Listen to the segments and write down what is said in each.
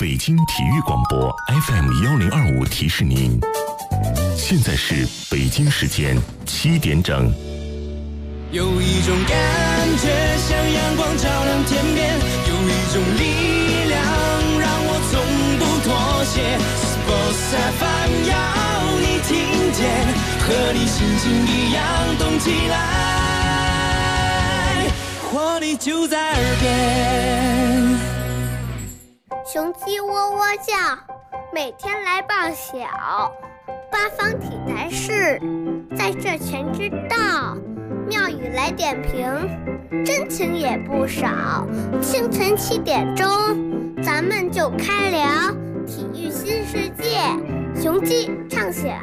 北京体育广播 FM1025提示您，现在是北京时间7点整。 有一种感觉像阳光照亮天边，有一种力量让我从不妥协。Sports FM 要你听见，和你心情一样动起来，活力就在耳边。 雄鸡喔喔叫，每天来报晓。八方体坛事，在这全知道。妙语来点评，真情也不少。清晨7点钟，咱们就开聊体育新世界，雄鸡唱晓。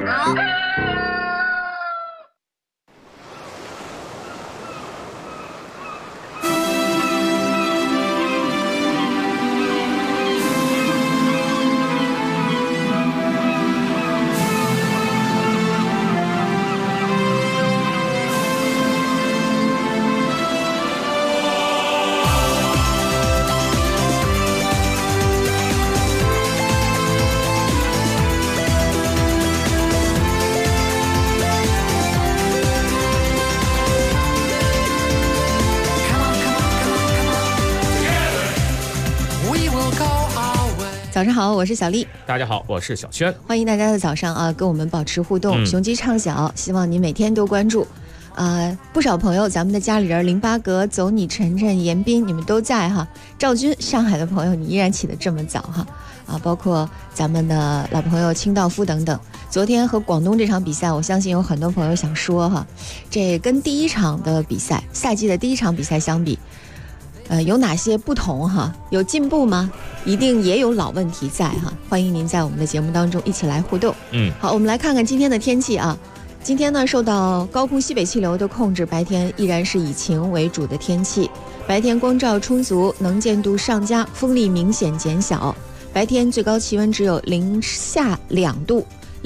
早上好，我是小丽。 大家好，我是小轩。 欢迎大家在早上啊跟我们保持互动，雄鸡唱晓，希望你每天都关注。不少朋友，咱们的家里人08格、走你、晨晨、严斌，你们都在哈。赵军，上海的朋友，你依然起得这么早哈。包括咱们的老朋友清道夫等等。昨天和广东这场比赛，我相信有很多朋友想说哈，这跟第一场的比赛，赛季的第一场比赛相比。有哪些不同哈？有进步吗？一定也有老问题在哈。欢迎您在我们的节目当中一起来互动。好，我们来看看今天的天气啊。今天呢，受到高空西北气流的控制，白天依然是以晴为主的天气。白天光照充足，能见度上佳，风力明显减小。白天最高气温只有零下2度。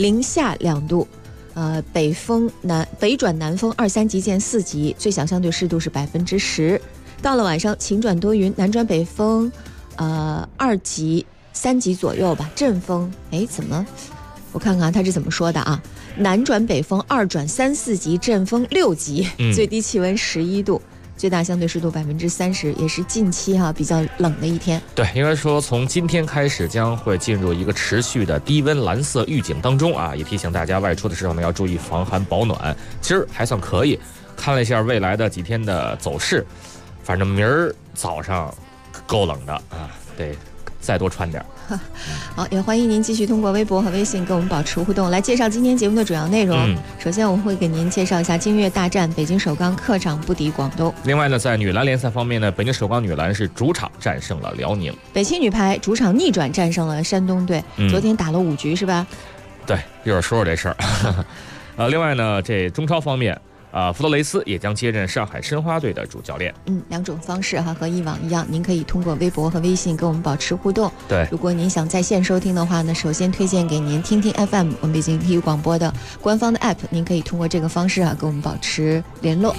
北转南风2、3级见4级，最小相对湿度是10%。到了晚上，晴转多云，南转北风，2级、3级左右吧，阵风。怎么？我看看它是怎么说的啊？南转北风2转3、4级，阵风6级，最低气温11度，最大相对湿度30%，也是近期比较冷的一天。 对，应该说从今天开始将会进入一个持续的低温蓝色预警当中啊，也提醒大家外出的时候呢要注意防寒保暖。今儿还算可以，看了一下未来的几天的走势。反正明儿早上够冷的啊，得再多穿点。 好，也欢迎您继续通过微博和微信跟我们保持互动，来介绍今天节目的主要内容。首先我们会给您介绍一下今日大战，北京首钢客场不敌广东。 另外呢，在女篮联赛方面呢，北京首钢女篮是主场战胜了辽宁。 北汽女排主场逆转战胜了山东队，昨天打了5局是吧？ 对，一会儿说说这事儿。另外呢，这中超方面。弗洛雷斯也将接任上海申花队的主教练。 两种方式和以往一样，您可以通过微博和微信跟我们保持互动。 对， 如果您想在线收听的话呢，首先推荐给您听听 FM， 我们北京体育广播的官方的 App， 您可以通过这个方式跟我们保持联络。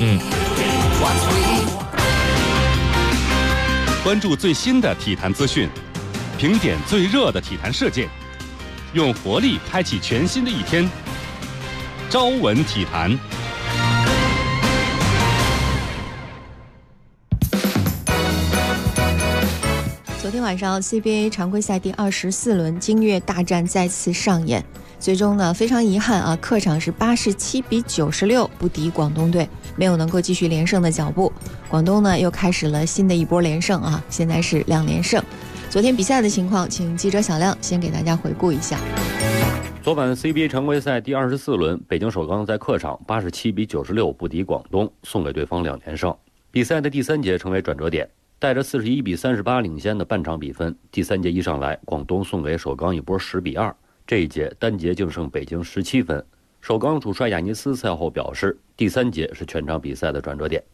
关注最新的体坛资讯，评点最热的体坛事件，用活力开启全新的一天。朝闻体坛。 昨天晚上 CBA 常规赛第24轮京粤大战再次上演，最终呢非常遗憾客场是87-96不敌广东队，没有能够继续连胜的脚步。广东呢又开始了新的一波连胜现在是2连胜。昨天比赛的情况，请记者小亮先给大家回顾一下。 昨晚 CBA 常规赛第24轮，北京首钢在客场87-96不敌广东，送给对方2连胜。比赛的第3节成为转折点。带着41-38领先的半场比分，第3节一上来，广东送给首钢一波10-2，这一节单节净胜北京17分。首钢主帅亚尼斯赛后表示，第3节是全场比赛的转折点。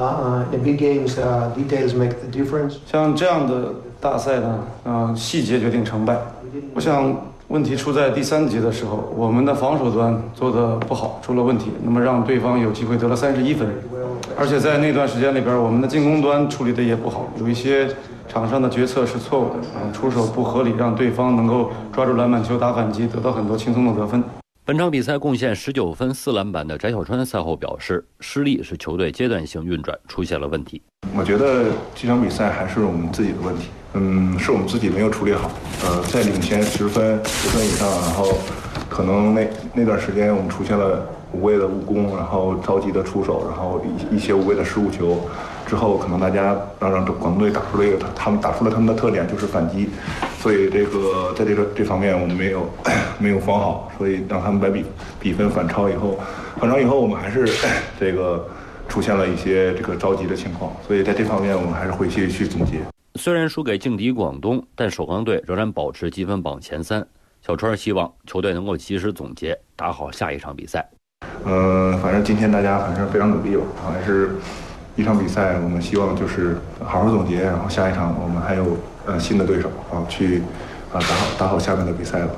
像这样的大赛呢，细节决定成败。我想问题出在第3节的时候，我们的防守端做得不好，出了问题，那么让对方有机会得了31分。 而且在那段时间里边，我们的进攻端处理的也不好，有一些场上的决策是错误的，出手不合理，让对方能够抓住篮板球打反击，得到很多轻松的得分。 本场比赛贡献19分4篮板的翟小川赛后表示，失利是球队阶段性运转出现了问题。 我觉得这场比赛还是我们自己的问题，是我们自己没有处理好。在领先10分以上，然后可能那段时间我们出现了无谓的误攻，然后着急的出手，然后一些无谓的失误球。之后可能大家让广东队打出了他们打出了他们的特点，就是反击，所以在这方面我们没有防好，所以让他们把比分反超以后我们还是出现了一些着急的情况，所以在这方面我们还是回去总结。 虽然输给劲敌广东，但首钢队仍然保持积分榜前3。小川希望球队能够及时总结，打好下一场比赛。 反正今天大家非常努力吧，还是一场比赛，我们希望就是好好总结，然后下一场我们还有新的对手去打好下面的比赛了。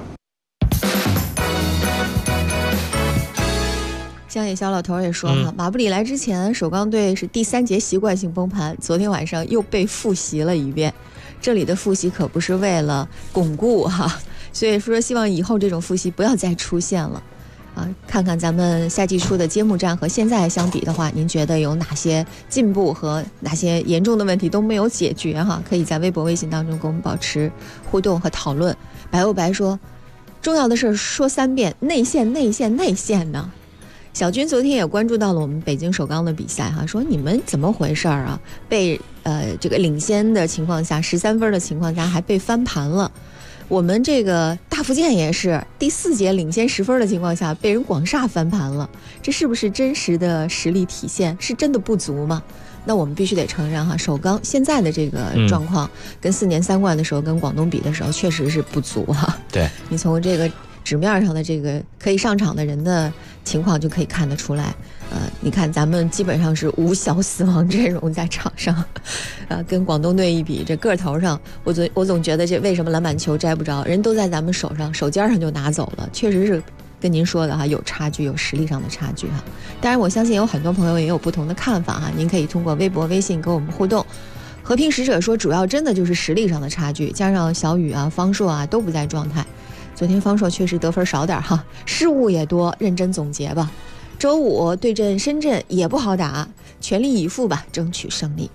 江野小老头也说了，马布里来之前，首钢队是第3节习惯性崩盘，昨天晚上又被复习了一遍。这里的复习可不是为了巩固所以说希望以后这种复习不要再出现了。看看咱们赛季初的揭幕战和现在相比的话，您觉得有哪些进步和哪些严重的问题都没有解决可以在微博微信当中跟我们保持互动和讨论。白欧白说，重要的事说3遍，内线呢。小军昨天也关注到了我们北京首钢的比赛说你们怎么回事啊？被这个领先的情况下13分的情况下还被翻盘了。我们这个大福建也是第4节领先10分的情况下被人广厦翻盘了，这是不是真实的实力体现？是真的不足吗？那我们必须得承认首钢现在的这个状况跟4年3冠的时候跟广东比的时候确实是不足对， 你从这个纸面上的这个可以上场的人的情况就可以看得出来。你看咱们基本上是无小死亡阵容在场上，跟广东队一比，这个头上我总觉得这为什么篮板球摘不着，人都在咱们手上，手尖上就拿走了，确实是跟您说的有差距，有实力上的差距当然我相信有很多朋友也有不同的看法您可以通过微博微信跟我们互动。和平使者说，主要真的就是实力上的差距，加上小雨方硕都不在状态。昨天方硕确实得分少点失误也多，认真总结吧。周5对阵深圳也不好打，全力以赴吧，争取胜利。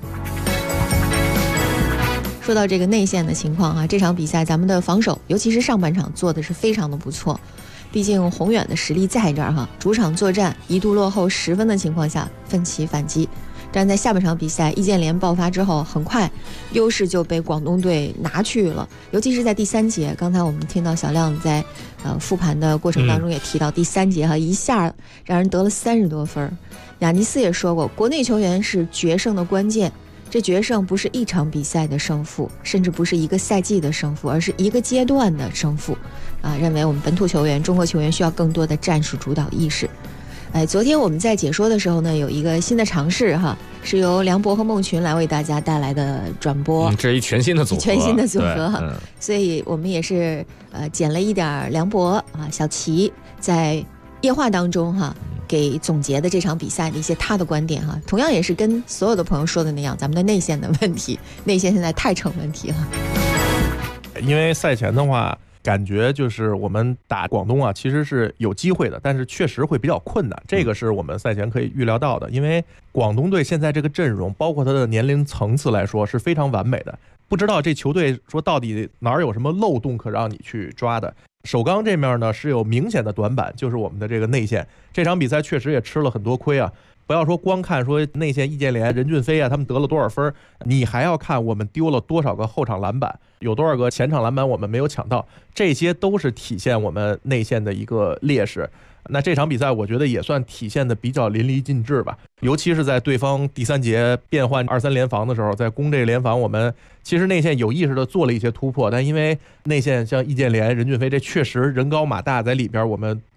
说到这个内线的情况这场比赛咱们的防守尤其是上半场做的是非常的不错，毕竟宏远的实力在这儿主场作战一度落后10分的情况下奋起反击，但在下半场比赛易建联爆发之后，很快优势就被广东队拿去了，尤其是在第3节。刚才我们听到小亮在复盘的过程当中也提到，第3节一下让人得了30多分。雅尼斯也说过，国内球员是决胜的关键，这决胜不是一场比赛的胜负，甚至不是一个赛季的胜负，而是一个阶段的胜负认为我们本土球员中国球员需要更多的战术主导意识。昨天我们在解说的时候呢，有一个新的尝试是由梁博和孟群来为大家带来的转播， 这是一全新的组合， 所以我们也是剪了一点梁博小齐在夜话当中给总结的这场比赛的一些他的观点同样也是跟所有的朋友说的那样，咱们的内线的问题，内线现在太成问题了。 因为赛前的话感觉就是我们打广东其实是有机会的，但是确实会比较困难，这个是我们赛前可以预料到的。因为广东队现在这个阵容包括他的年龄层次来说是非常完美的，不知道这球队说到底哪儿有什么漏洞可让你去抓的。首钢这面呢是有明显的短板，就是我们的这个内线，这场比赛确实也吃了很多亏不要说光看说内线易建联、任骏飞他们得了多少分，你还要看我们丢了多少个后场篮板，有多少个前场篮板我们没有抢到，这些都是体现我们内线的一个劣势。那这场比赛我觉得也算体现的比较淋漓尽致吧，尤其是在对方第3节变换2-3联防的时候，在攻这个联防我们其实内线有意识的做了一些突破，但因为内线像易建联、任骏飞这确实人高马大，在里边我们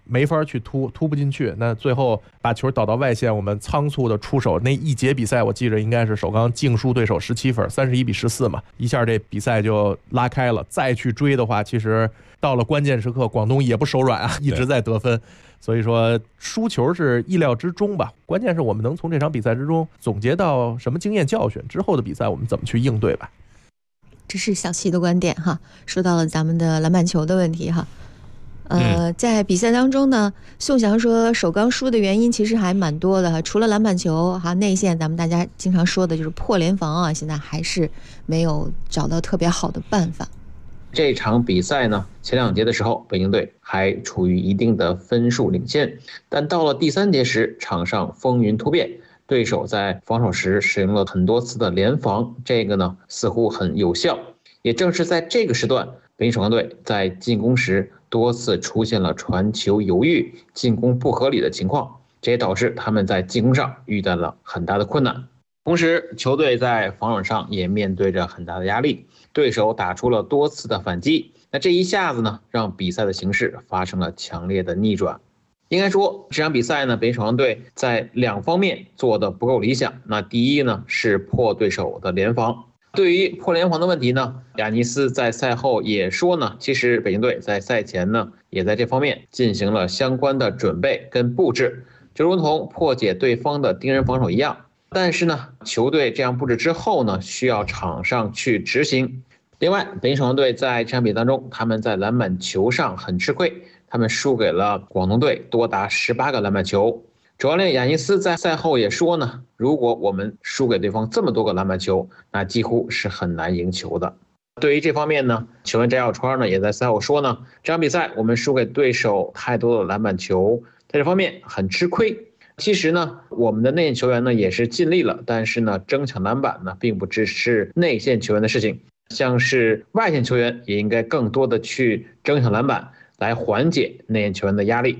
没法去突不进去，那最后把球导到外线，我们仓促的出手，那一节比赛我记着应该是首钢净输对手17分，31-14嘛，一下这比赛就拉开了。再去追的话，其实到了关键时刻，广东也不手软啊，一直在得分。所以说输球是意料之中吧，关键是我们能从这场比赛之中总结到什么经验教训，之后的比赛我们怎么去应对吧。 这是小齐的观点哈，说到了咱们的篮板球的问题哈。在比赛当中呢，宋翔说首钢输的原因其实还蛮多的哈，除了篮板球哈，内线咱们大家经常说的就是破联防啊，现在还是没有找到特别好的办法。 这场比赛呢，前2节的时候，北京队还处于一定的分数领先，但到了第3节时，场上风云突变，对手在防守时使用了很多次的联防，这个呢似乎很有效。也正是在这个时段，北京首钢队在进攻时多次出现了传球犹豫、进攻不合理的情况，这也导致他们在进攻上遇到了很大的困难。同时，球队在防守上也面对着很大的压力，对手打出了多次的反击，那这一下子呢，让比赛的形势发生了强烈的逆转。应该说，这场比赛呢，北京首钢队在2方面做的不够理想。那第一呢，是破对手的联防。对于破联防的问题呢，亚尼斯在赛后也说呢，其实北京队在赛前呢，也在这方面进行了相关的准备跟布置，就如同破解对方的盯人防守一样。但是呢，球队这样布置之后呢，需要场上去执行。另外，北京首钢队在这场比赛当中，他们在篮板球上很吃亏，他们输给了广东队多达18个篮板球。主教练亚尼斯在赛后也说呢，如果我们输给对方这么多个篮板球，那几乎是很难赢球的。对于这方面呢，球员翟小川呢也在赛后说呢，这场比赛我们输给对手太多的篮板球，在这方面很吃亏。其实呢，我们的内线球员呢也是尽力了，但是呢，争抢篮板呢并不只是内线球员的事情，像是外线球员也应该更多的去争抢篮板，来缓解内线球员的压力。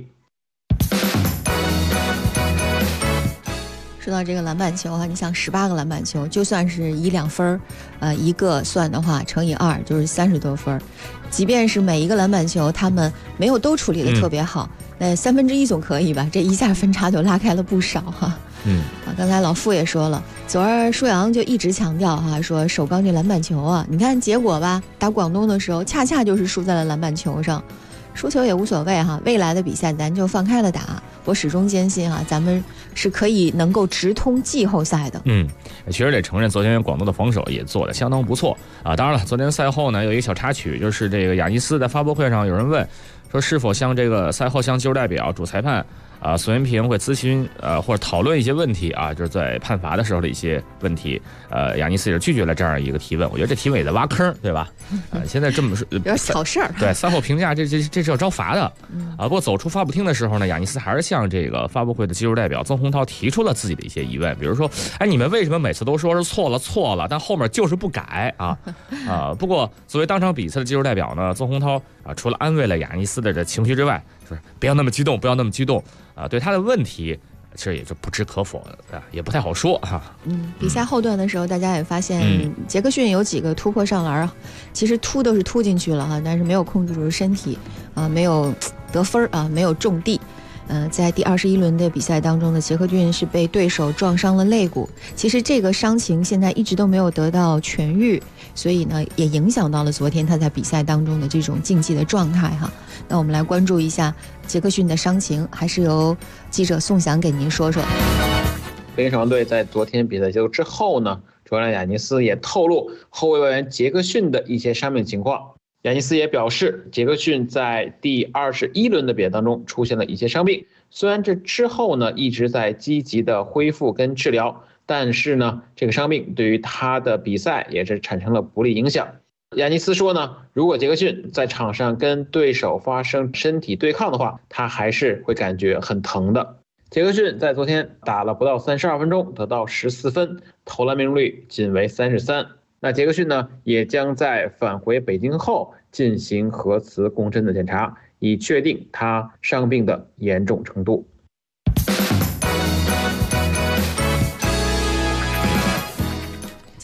说到这个篮板球啊，你想18个篮板球，就算是1、2分，一个算的话，乘以2就是30多分。即便是每一个篮板球他们没有都处理的特别好，那1/3总可以吧？这一下分差就拉开了不少哈。刚才老傅也说了，昨儿舒阳就一直强调哈，说首钢这篮板球啊，你看结果吧，打广东的时候恰恰就是输在了篮板球上。输球也无所谓哈，未来的比赛咱就放开了打。我始终坚信哈，咱们是可以能够直通季后赛的。 其实得承认，昨天广东的防守也做得相当不错啊。当然了，昨天赛后呢有一个小插曲，就是这个亚尼斯在发布会上有人问说，是否向这个赛后向技术代表、主裁判孙元平会咨询或者讨论一些问题啊，就是在判罚的时候的一些问题。亚尼斯也拒绝了这样一个提问。我觉得这提问也在挖坑，对吧？现在这么说有点挑事儿。 对，赛后评价这是要招罚的啊。不过走出发布厅的时候呢，亚尼斯还是向这个发布会的技术代表曾洪涛提出了自己的一些疑问，比如说，你们为什么每次都说是错了，但后面就是不改啊？不过作为当场比赛的技术代表呢，曾洪涛除了安慰了亚尼斯的这情绪之外，就是不要那么激动啊，对他的问题其实也就不置可否的，也不太好说哈。 比赛后段的时候，大家也发现杰克逊有几个突破上篮，其实突都是突进去了哈，但是没有控制住身体没有得分没有中地。在第21轮的比赛当中呢，杰克逊是被对手撞伤了肋骨，其实这个伤情现在一直都没有得到痊愈，所以呢也影响到了昨天他在比赛当中的这种竞技的状态哈。那我们来关注一下杰克逊的伤情，还是由记者宋翔给您说说。 北京首钢队在昨天比赛结束之后呢，主教练亚尼斯也透露后卫外援杰克逊的一些伤病情况。亚尼斯也表示，杰克逊在第21轮的比赛当中出现了一些伤病，虽然这之后呢一直在积极的恢复跟治疗，但是呢这个伤病对于他的比赛也是产生了不利影响。亚尼斯说呢，如果杰克逊在场上跟对手发生身体对抗的话，他还是会感觉很疼的。杰克逊在昨天打了不到32分钟，得到14分，投篮命中率仅为33%。那杰克逊呢，也将在返回北京后进行核磁共振的检查，以确定他伤病的严重程度。 今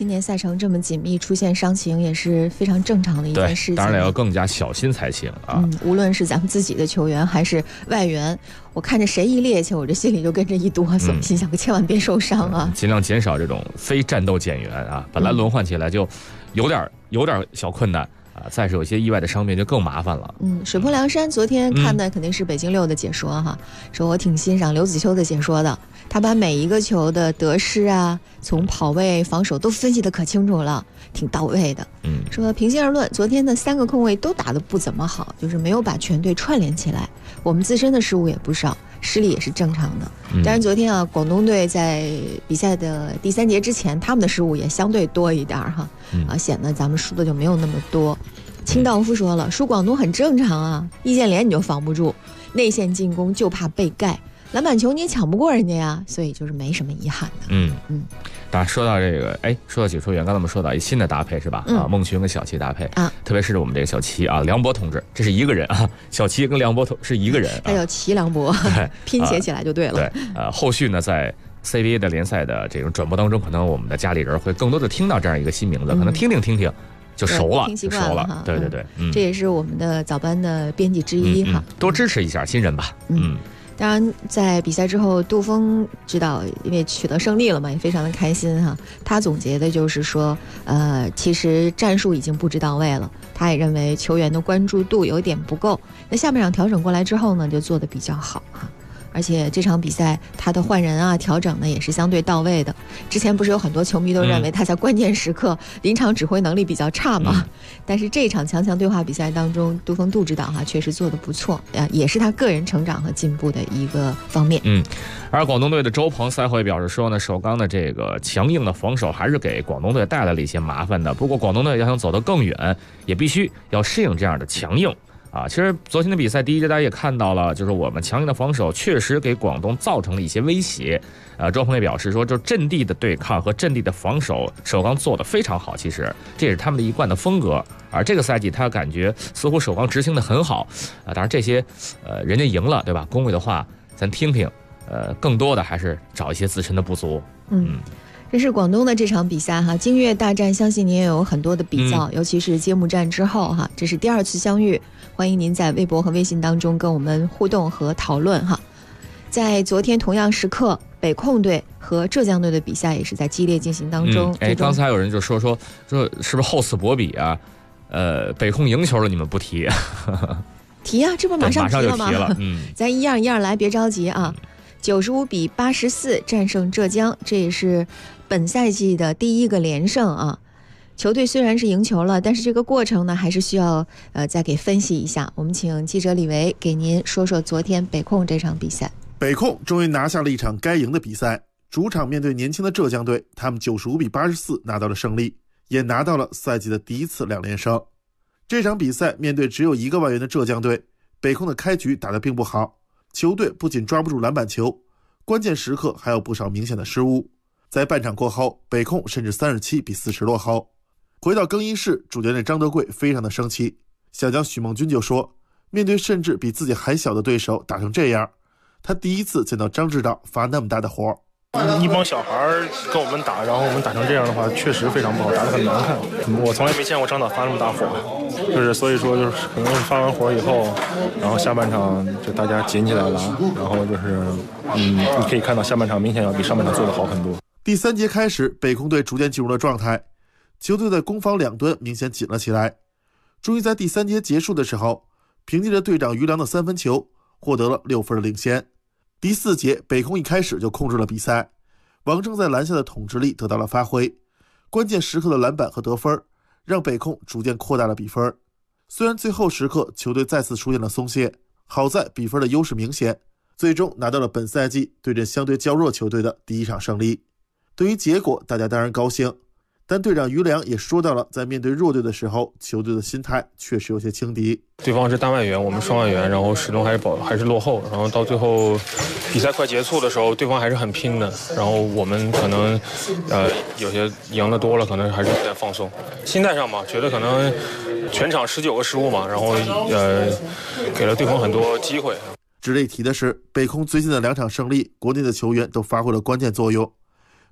今年赛程这么紧密，出现伤情也是非常正常的一件事情。 当然要更加小心才行啊。 无论是咱们自己的球员还是外援，我看着谁一趔趄，我这心里就跟着一哆嗦，心想可千万别受伤啊！ 尽量减少这种非战斗减员啊，本来轮换起来就有点小困难。再是有些意外的伤病就更麻烦了。 水泊梁山昨天看的肯定是北京6的解说哈，说我挺欣赏刘子秋的解说的，他把每一个球的得失啊，从跑位、防守都分析得可清楚了，挺到位的。说平心而论，昨天的3个空位都打得不怎么好，就是没有把全队串联起来，我们自身的失误也不少，失利也是正常的。当然昨天广东队在比赛的第3节之前，他们的失误也相对多一点哈，显得咱们输的就没有那么多。清道夫说了，输广东很正常啊，易建联你就防不住，内线进攻就怕被盖，篮板球你也抢不过人家呀，所以就是没什么遗憾的。 当然说到这个，说到解说员，刚才我们说到一新的搭配是吧？孟群跟小齐搭配特别是我们这个小齐梁博同志，这是一个人啊，小齐跟梁博是一个人， 他叫齐梁博，拼写起来就对了。 后续呢，在 CBA 的联赛的这种转播当中，可能我们的家里人会更多的听到这样一个新名字，可能听听。就熟了， 听习惯了哈。 对， 这也是我们的早班的编辑之一哈。 多支持一下新人吧。 当然，在比赛之后，杜峰指导因为取得胜利了嘛，也非常的开心哈。他总结的就是说，其实战术已经布置到位了，他也认为球员的关注度有点不够。那下半场调整过来之后呢，就做得比较好哈。而且这场比赛他的换人啊调整呢也是相对到位的。之前不是有很多球迷都认为他在关键时刻临场指挥能力比较差嘛？但是这场强强对话比赛当中，杜峰杜指导确实做得不错，也是他个人成长和进步的一个方面。 而广东队的周鹏赛后也表示说呢，首钢的这个强硬的防守还是给广东队带来了一些麻烦的。不过广东队要想走得更远，也必须要适应这样的强硬。其实昨天的比赛第一节大家也看到了，就是我们强硬的防守确实给广东造成了一些威胁。周鹏也表示说，就阵地的对抗和阵地的防守，首钢做得非常好，其实这也是他们的一贯的风格。而这个赛季他感觉似乎首钢执行的很好当然这些人家赢了，对吧？恭维的话咱听听，更多的还是找一些自身的不足。 这是广东的这场比赛哈，京粤大战，相信您也有很多的比较，尤其是揭幕战之后哈，这是第2次相遇，欢迎您在微博和微信当中跟我们互动和讨论哈。在昨天同样时刻，北控队和浙江队的比赛也是在激烈进行当中。 刚才有人就说是不是厚此薄彼啊？北控赢球了，你们不提？ 提啊，这不马上提了吗？咱一样一样来，别着急啊。95比84战胜浙江，这也是本赛季的第1个连胜啊。球队虽然是赢球了，但是这个过程呢，还是需要再给分析一下。我们请记者李维给您说说昨天北控这场比赛。 北控终于拿下了一场该赢的比赛，主场面对年轻的浙江队，他们95比84拿到了胜利，也拿到了赛季的第1次2连胜。这场比赛面对只有1个外援的浙江队，北控的开局打得并不好，球队不仅抓不住篮板球，关键时刻还有不少明显的失误。在半场过后，北控甚至37比40落后。回到更衣室，主教练张德贵非常的生气，小将许梦军就说，面对甚至比自己还小的对手打成这样，他第一次见到张指导发那么大的火。 一帮小孩跟我们打，然后我们打成这样的话，确实非常不好，打得很难看。我从来没见过张导发那么大火，就是所以说就是可能是发完火以后，然后下半场就大家紧起来了，然后就是你可以看到下半场明显要比上半场做得好很多。 第3节开始，北控队逐渐进入了状态，球队的攻防两端明显紧了起来。终于在第3节结束的时候，凭借着队长于良的3分球，获得了6分的领先。第4节，北控一开始就控制了比赛，王铮在篮下的统治力得到了发挥，关键时刻的篮板和得分让北控逐渐扩大了比分。虽然最后时刻球队再次出现了松懈，好在比分的优势明显，最终拿到了本赛季对阵相对较弱球队的第1场胜利。对于结果大家当然高兴，但队长于良也说到了，在面对弱队的时候，球队的心态确实有些轻敌。 对方是单外援，我们双外援，然后始终还是落后，然后到最后比赛快结束的时候，对方还是很拼的，然后我们可能有些赢得多了，可能还是有点放松。心态上嘛，觉得可能全场19个失误嘛，然后给了对方很多机会。 值得一提的是，北控最近的2场胜利，国内的球员都发挥了关键作用。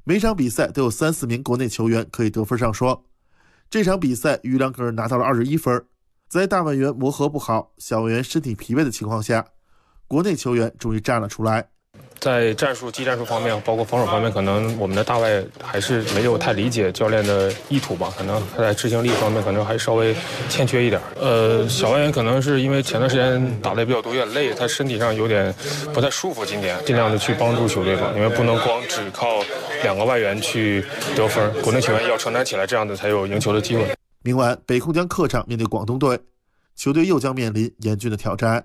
每场比赛都有3-4名国内球员可以得分上双。这场比赛于良个人拿到了21分，在大外援磨合不好、小外援身体疲惫的情况下，国内球员终于站了出来。 在技战术方面，包括防守方面，可能我们的大外还是没有太理解教练的意图吧，可能他在执行力方面可能还稍微欠缺一点。小外援可能是因为前段时间打的比较多，有点累，他身体上有点不太舒服，今年尽量的去帮助球队吧，因为不能光只靠2个外援去得分，国内球员要承担起来，这样子才有赢球的机会。 明晚北控将客场面对广东队，球队又将面临严峻的挑战。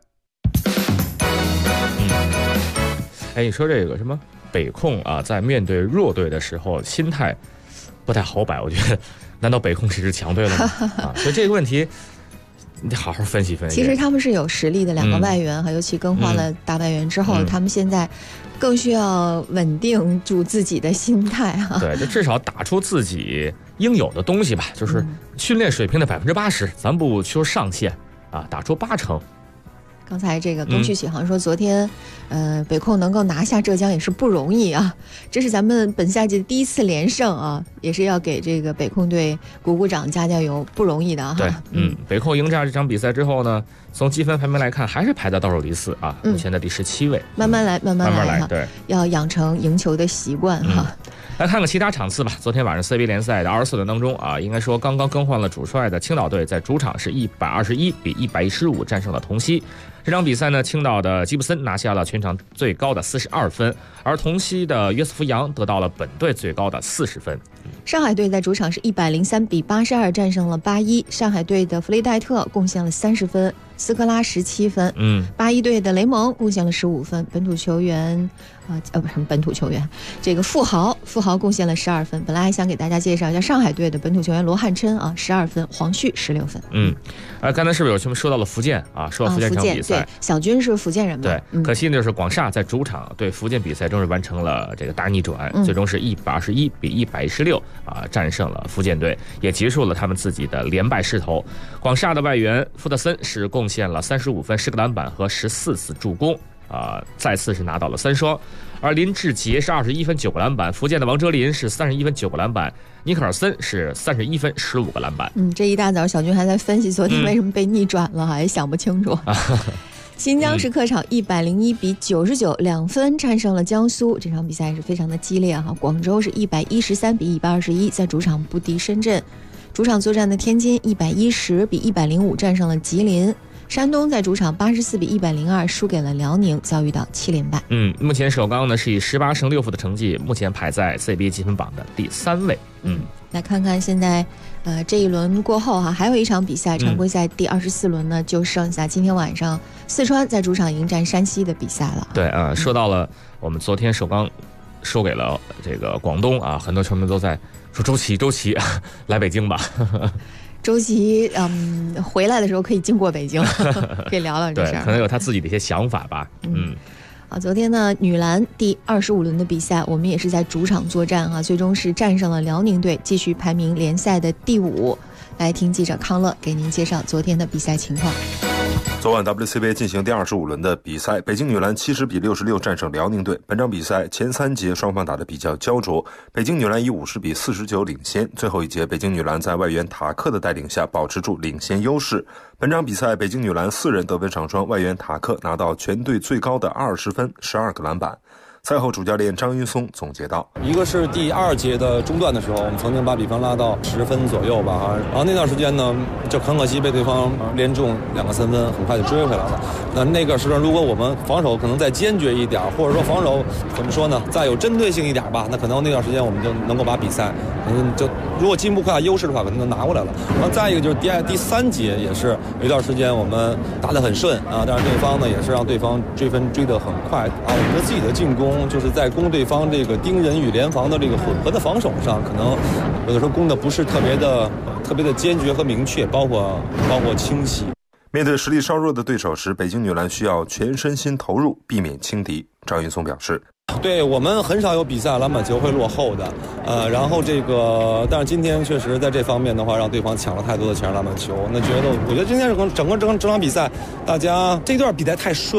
你说这个什么北控啊，在面对弱队的时候心态不太好摆，我觉得难道北控是支强队了吗？所以这个问题你得好好分析分析。 其实他们是有实力的2个外援尤其更换了大外援之后，他们现在更需要稳定住自己的心态对，就至少打出自己应有的东西吧，就是训练水平的80%，咱不说上限打出80%。 刚才这个东旭启航说，昨天，北控能够拿下浙江也是不容易啊，这是咱们本赛季的第1次连胜啊，也是要给这个北控队鼓鼓掌、加加油，不容易的哈。 对，北控赢下这场比赛之后呢，从积分排名来看，还是排在倒数第4啊，目前的第17位。 慢慢来哈， 对， 要养成赢球的习惯哈。 来看看其他场次吧。昨天晚上 CBA 联赛的24轮当中应该说刚刚更换了主帅的青岛队在主场是121比115战胜了同曦。这场比赛呢，青岛的吉布森拿下了全场最高的42分，而同曦的约瑟夫杨得到了本队最高的40分。 上海队在主场是103比82战胜了81，上海队的弗雷戴特贡献了30分，斯科拉17分。81队的雷蒙贡献了15分，本土球员这个富豪贡献了12分。本来还想给大家介绍一下上海队的本土球员罗汉琛12分，黄旭16分。 刚才是不是有什么说到了福建说到福建这场比赛， 对，小军是福建人嘛？ 对，可惜的就是广厦在主场对福建比赛终是完成了这个大逆转，最终是121比116战胜了福建队，也结束了他们自己的连败势头。广厦的外援福特森是贡献了35分、10个篮板和14次助攻。再次是拿到了3双，而林志杰是21分9个篮板，福建的王哲林是31分9个篮板，尼克尔森是31分15个篮板。 这一大早小军还在分析昨天为什么被逆转了，也想不清楚。新疆是客场101比99，2分战胜了江苏，这场比赛是非常的激烈哈。广州是113比121，在主场不敌深圳。主场作战的天津110比105战胜了吉林。山东在主场84比102输给了辽宁，遭遇到7连败。 目前首钢呢是以18胜6负的成绩，目前排在 CBA 积分榜的第3位。 来看看现在这一轮过后还有一场比赛，常规赛第24轮呢就剩下今天晚上四川在主场迎战山西的比赛了。 对说到了我们昨天首钢输给了这个广东很多球迷都在说周琦来北京吧。 周琦回来的时候可以经过北京可以聊聊这事儿， 可能有他自己的一些想法吧。 昨天呢女篮第25轮的比赛，我们也是在主场作战最终是战胜了辽宁队，继续排名联赛的第5。来听记者康乐给您介绍昨天的比赛情况。 昨晚 WCBA 进行第25轮的比赛，北京女篮70比66战胜辽宁队。本场比赛前3节双方打得比较焦灼，北京女篮以50比49领先，最后一节北京女篮在外援塔克的带领下保持住领先优势。本场比赛北京女篮4人得分上双，外援塔克拿到全队最高的20分、12个篮板。赛后主教练张云松总结道， 一个是第2节的中段的时候，我们曾经把比分拉到10分左右吧，然后那段时间呢就很可惜被对方连中2个3分，很快就追回来了。那个时候如果我们防守可能再坚决一点，或者说防守怎么说呢，再有针对性一点吧，那可能那段时间我们就能够把比赛就如果进步快优势的话可能就拿过来了。然后再一个就是第3节也是有一段时间我们打得很顺但是对方呢也是让对方追分追得很快我们自己的进攻就是在攻对方这个盯人与联防的这个混合的防守上，可能有的时候攻的不是特别的坚决和明确，包括清晰。 面对实力稍弱的对手时，北京女篮需要全身心投入，避免轻敌。张云松表示， 对我们很少有比赛篮板球会落后的，然后但是今天确实在这方面的话，让对方抢了太多的前篮板球。我觉得今天整场比赛，大家这段比赛太顺了。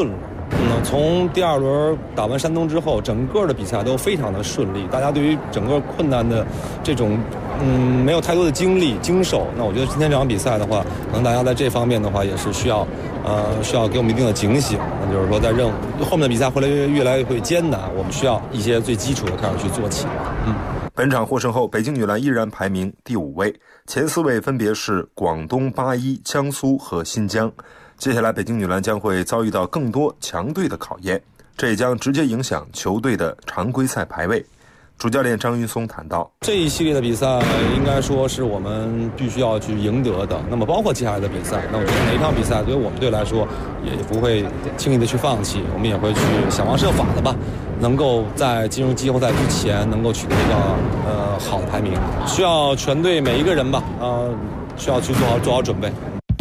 从第2轮打完山东之后，整个的比赛都非常的顺利，大家对于整个困难的这种没有太多的经受。那我觉得今天这场比赛的话，可能大家在这方面的话也是需要给我们一定的警醒。那就是说，在后面的比赛会越来越会艰难，我们需要一些最基础的开始去做起。 本场获胜后，北京女篮依然排名第5位，前4位分别是广东、81、江苏和新疆。接下来，北京女篮将会遭遇到更多强队的考验，这也将直接影响球队的常规赛排位。主教练张云松谈到， 这一系列的比赛应该说是我们必须要去赢得的。那么包括接下来的比赛，那我觉得每一场比赛对于我们队来说也不会轻易的去放弃，我们也会去想方设法的吧，能够在进入季后赛之前能够取得一个好的排名。需要全队每一个人吧，需要去做好准备。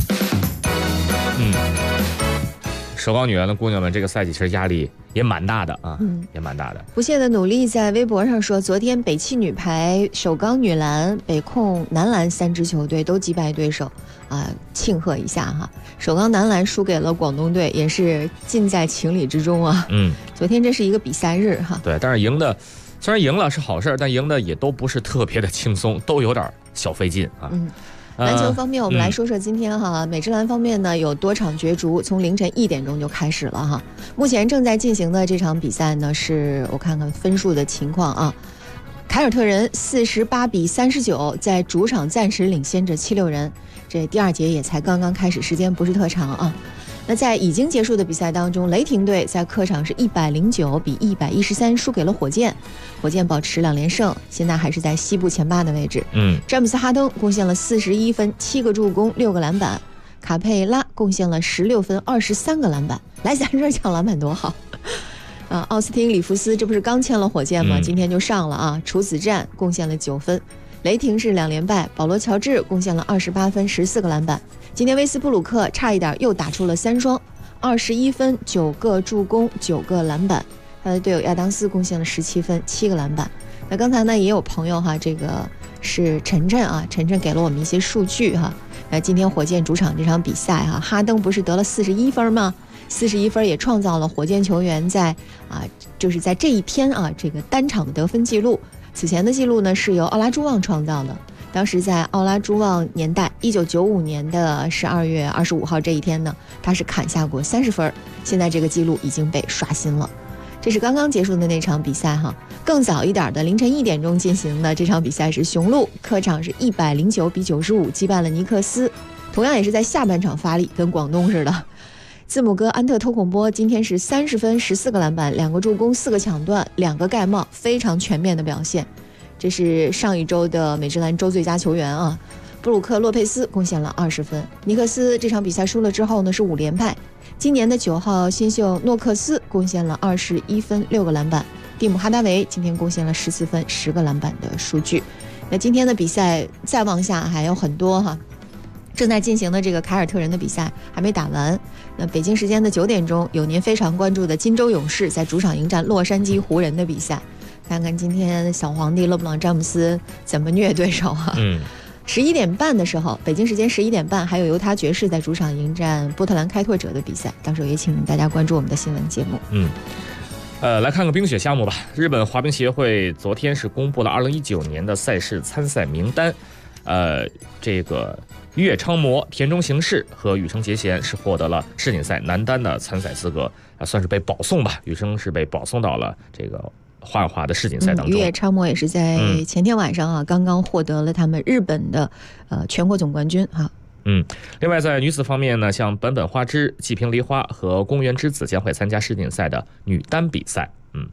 首钢女篮的姑娘们，这个赛季其实压力也蛮大的啊，也蛮大的。 不懈的努力在微博上说，昨天北汽女排、首钢女篮、北控男篮3支球队都击败对手啊，庆贺一下哈。首钢男篮输给了广东队，也是尽在情理之中啊。昨天这是一个比赛日哈。 对，但是虽然赢了是好事，但赢的也都不是特别的轻松，都有点小费劲啊。 篮球方面，我们来说说今天哈，美职篮方面呢有多场角逐，从凌晨1点钟就开始了哈。目前正在进行的这场比赛呢，是我看看分数的情况啊。凯尔特人48比39在主场暂时领先着76人，这第2节也才刚刚开始，时间不是特长啊。那在已经结束的比赛当中，雷霆队在客场是109比113输给了火箭，火箭保持2连胜，现在还是在西部前8的位置。詹姆斯哈登贡献了41分、7个助攻、6个篮板，卡佩拉贡献了16分、23个篮板，来咱这儿抢篮板多好奥斯汀里弗斯这不是刚签了火箭吗？今天就上了啊，处子战贡献了9分。雷霆是2连败，保罗乔治贡献了28分、14个篮板。今天威斯布鲁克差一点又打出了3双，21分、9个助攻、9个篮板。他的队友亚当斯贡献了17分、7个篮板。那刚才呢也有朋友哈，这个是晨晨啊，晨晨给了我们一些数据哈。那今天火箭主场这场比赛哈，哈登不是得了41分吗？41分也创造了火箭球员就是在这一天啊这个单场的得分记录。此前的记录呢是由奥拉朱旺创造的，当时在奥拉朱旺年代1995年的12月25号这一天呢，他是砍下过30分，现在这个记录已经被刷新了。这是刚刚结束的那场比赛哈。更早一点的凌晨1点钟进行的这场比赛是雄鹿客场是109比95击败了尼克斯，同样也是在下半场发力，跟广东似的。字母哥安特托孔波今天是30分、14个篮板、2个助攻、4个抢断、2个盖帽，非常全面的表现。这是上一周的美职篮周最佳球员啊。布鲁克洛佩斯贡献了20分。尼克斯这场比赛输了之后呢是5连败。今年的9号新秀诺克斯贡献了21分、6个篮板。蒂姆哈达维今天贡献了14分、10个篮板的数据。那今天的比赛再往下还有很多哈。正在进行的这个凯尔特人的比赛还没打完，那北京时间的9点钟有您非常关注的金州勇士在主场迎战洛杉矶湖人的比赛，看看今天小皇帝勒布朗詹姆斯怎么虐对手啊。11点半的时候，北京时间11点半还有犹他爵士在主场迎战波特兰开拓者的比赛，到时候也请大家关注我们的新闻节目。 来看个冰雪项目吧。日本滑冰协会昨天是公布了2019年的赛事参赛名单，这个岳昌磨、田中行士和羽生结弦是获得了世锦赛男单的参赛资格，算是被保送吧。羽生是被保送到了这个滑的世锦赛当中。 岳昌磨也是在前天晚上刚刚获得了他们日本的全国总冠军哈。 另外在女子方面呢，像本本花枝、纪平梨花和宫原之子将会参加世锦赛的女单比赛。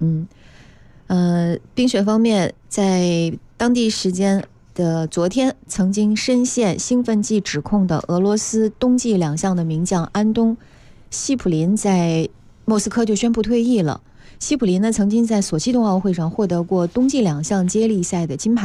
冰雪方面，在当地时间的昨天，曾经深陷兴奋剂指控的俄罗斯冬季2项的名将安东·西普林在莫斯科就宣布退役了。西普林呢，曾经在索契冬奥会上获得过冬季2项接力赛的金牌，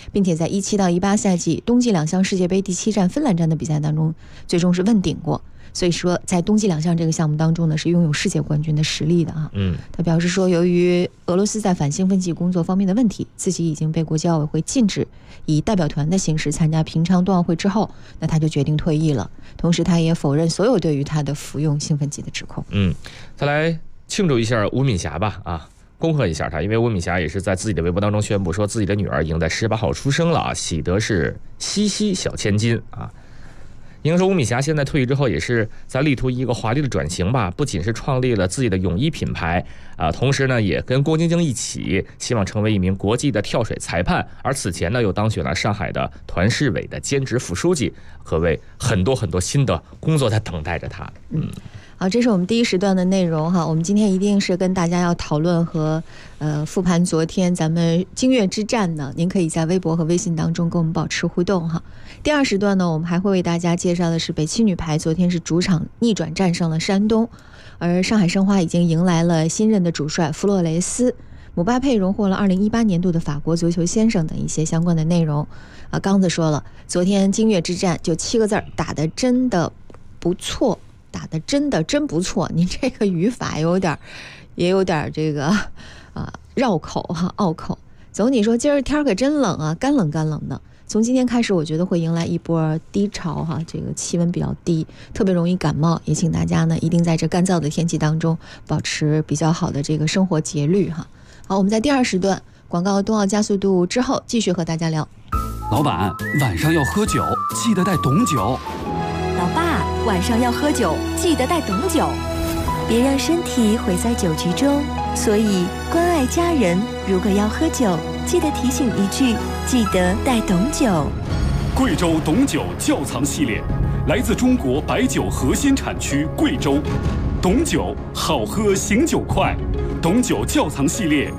并且在17到18赛季冬季两项世界杯第7站芬兰站的比赛当中，最终是问鼎过。所以说，在冬季两项这个项目当中呢，是拥有世界冠军的实力的啊。他表示说，由于俄罗斯在反兴奋剂工作方面的问题，自己已经被国际奥委会禁止以代表团的形式参加平昌冬奥会之后，那他就决定退役了。同时，他也否认所有对于他的服用兴奋剂的指控。 再来庆祝一下吴敏霞吧啊！恭贺一下他，因为吴敏霞也是在自己的微博当中宣布说，自己的女儿已经在18号出生了啊，喜得是西西小千金啊。应该说，吴敏霞现在退役之后，也是在力图一个华丽的转型吧。不仅是创立了自己的泳衣品牌啊，同时呢，也跟郭晶晶一起，希望成为一名国际的跳水裁判。而此前呢，又当选了上海的团市委的兼职副书记，可谓很多新的工作在等待着他。 好，这是我们第一时段的内容哈。我们今天一定是跟大家要讨论和复盘昨天咱们京粤之战呢，您可以在微博和微信当中跟我们保持互动哈。第二时段呢，我们还会为大家介绍的是北七女排昨天是主场逆转战胜了山东，而上海申花已经迎来了新任的主帅弗洛雷斯，姆巴佩荣获了2018年度的法国足球先生等一些相关的内容。刚子说了，昨天京粤之战就7个字，打得真的不错。打得真不错，您这个语法也有点这个绕口哈，拗口。总体说今儿天可真冷啊，干冷的。从今天开始，我觉得会迎来一波低潮哈，这个气温比较低，特别容易感冒，也请大家呢一定在这干燥的天气当中保持比较好的这个生活节律哈。好，我们在第二时段广告冬奥加速度之后继续和大家聊。 老板，晚上要喝酒，记得带董酒。 老爸，晚上要喝酒，记得带董酒，别让身体毁在酒局中。所以关爱家人，如果要喝酒，记得提醒一句，记得带董酒。 贵州董酒窖藏系列，来自中国白酒核心产区贵州。董酒好喝，醒酒快。董酒窖藏系列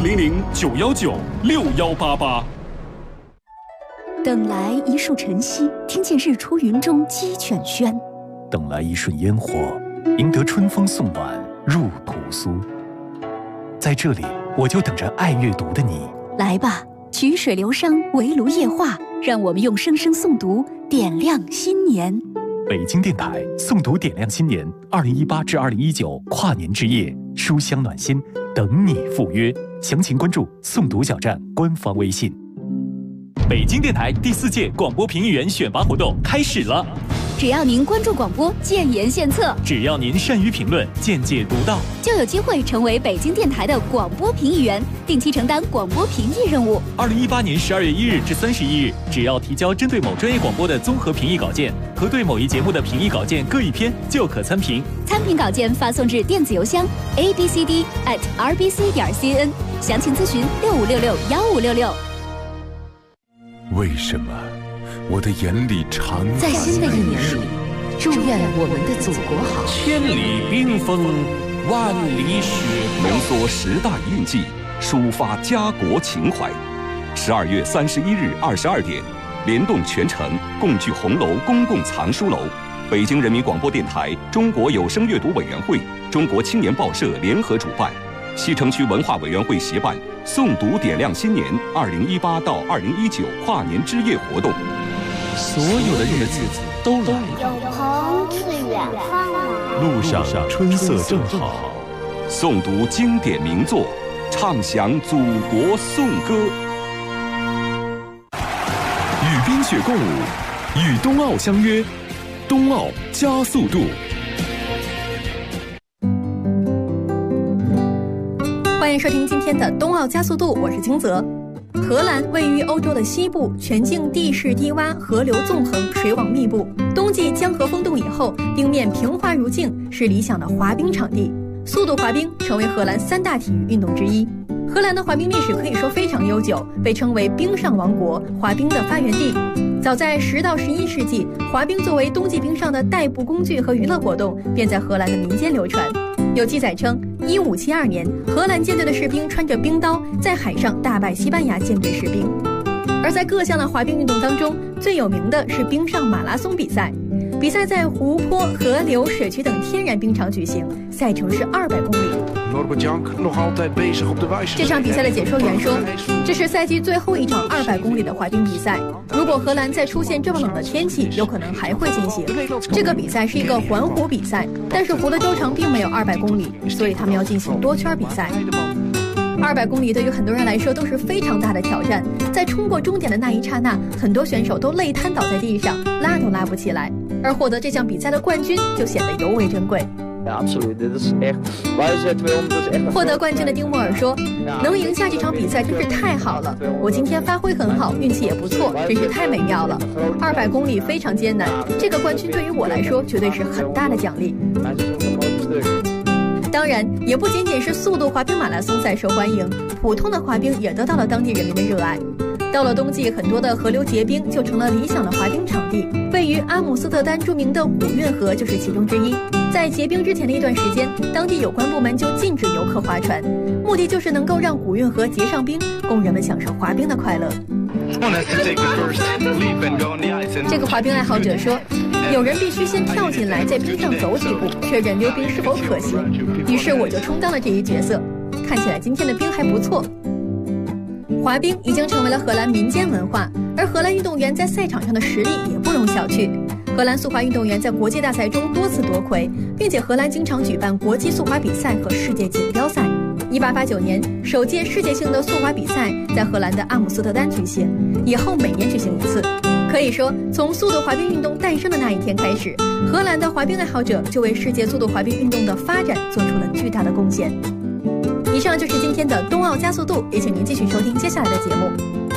，400-919-6188。 等来一树晨曦，听见日出云中鸡犬喧； 等来一瞬烟火，赢得春风送暖入屠苏。在这里，我就等着爱阅读的你。 来吧，曲水流觞，围炉夜话，让我们用声声诵读点亮新年。 北京电台诵读点亮新年，2018至2019跨年之夜，书香暖心，等你赴约。详情关注诵读小站官方微信。北京电台第4届广播评议员选拔活动开始了。 只要您关注广播，建言献策； 只要您善于评论，见解独到， 就有机会成为北京电台的广播评议员，定期承担广播评议任务。 2018年12月1日至31日，只要提交针对某专业广播的综合评议稿件和对某一节目的评议稿件各1篇，就可参评。 参评稿件发送至电子邮箱 abcd@rbc.cn， 详情咨询65661566。 为什么我的眼里常在新的一年里，祝愿我们的祖国好。 千里冰封，万里雪浓缩10大印记，抒发家国情怀。12月31日22点，联动全城，共聚红楼公共藏书楼，北京人民广播电台、中国有声阅读委员会、中国青年报社联合主办，西城区文化委员会协办诵读点亮新年2018到2019跨年之夜活动。 所有的日子都来了， 有朋自远方来， 路上春色正好。 诵读经典名作，唱响祖国颂歌。 与冰雪共舞，与冬奥相约，冬奥加速度。 欢迎收听今天的冬奥加速度，我是金泽。荷兰位于欧洲的西部，全境地势低洼，河流纵横，水网密布。冬季江河封冻以后，冰面平滑如镜，是理想的滑冰场地。速度滑冰成为荷兰3大体育运动之一。荷兰的滑冰历史可以说非常悠久，被称为冰上王国，滑冰的发源地。早在10到11世纪，滑冰作为冬季冰上的代步工具和娱乐活动，便在荷兰的民间流传。有记载称，1572年，荷兰舰队的士兵穿着冰刀在海上大败西班牙舰队士兵。而在各项的滑冰运动当中，最有名的是冰上马拉松比赛。比赛在湖泊、河流、水渠等天然冰场举行，赛程是200公里。 这场比赛的解说员说，这是赛季最后一场200公里的滑冰比赛。如果荷兰再出现这么冷的天气，有可能还会进行。这个比赛是一个环湖比赛，但是湖的周长并没有200公里，所以他们要进行多圈比赛。200公里对于很多人来说都是非常大的挑战，在冲过终点的那一刹那，很多选手都累瘫倒在地上，拉都拉不起来。而获得这项比赛的冠军就显得尤为珍贵。获得冠军的丁莫尔说，能赢下这场比赛真是太好了，我今天发挥很好，运气也不错，真是太美妙了。200公里非常艰难，这个冠军对于我来说绝对是很大的奖励。当然，也不仅仅是速度滑冰马拉松赛受欢迎，普通的滑冰也得到了当地人民的热爱。到了冬季，很多的河流结冰就成了理想的滑冰场地，位于阿姆斯特丹著名的古运河就是其中之一。在结冰之前的一段时间，当地有关部门就禁止游客划船，目的就是能够让古运河结上冰，供人们享受滑冰的快乐。这个滑冰爱好者说，有人必须先跳进来，在冰上走几步，确认溜冰是否可行。于是我就充当了这一角色。看起来今天的冰还不错。滑冰已经成为了荷兰民间文化，而荷兰运动员在赛场上的实力也不容小觑。荷兰速滑运动员在国际大赛中多次夺魁，并且荷兰经常举办国际速滑比赛和世界锦标赛。1889年，首届世界性的速滑比赛在荷兰的阿姆斯特丹举行，以后每年举行一次。可以说，从速度滑冰运动诞生的那一天开始，荷兰的滑冰爱好者就为世界速度滑冰运动的发展做出了巨大的贡献。以上就是今天的冬奥加速度，也请您继续收听接下来的节目。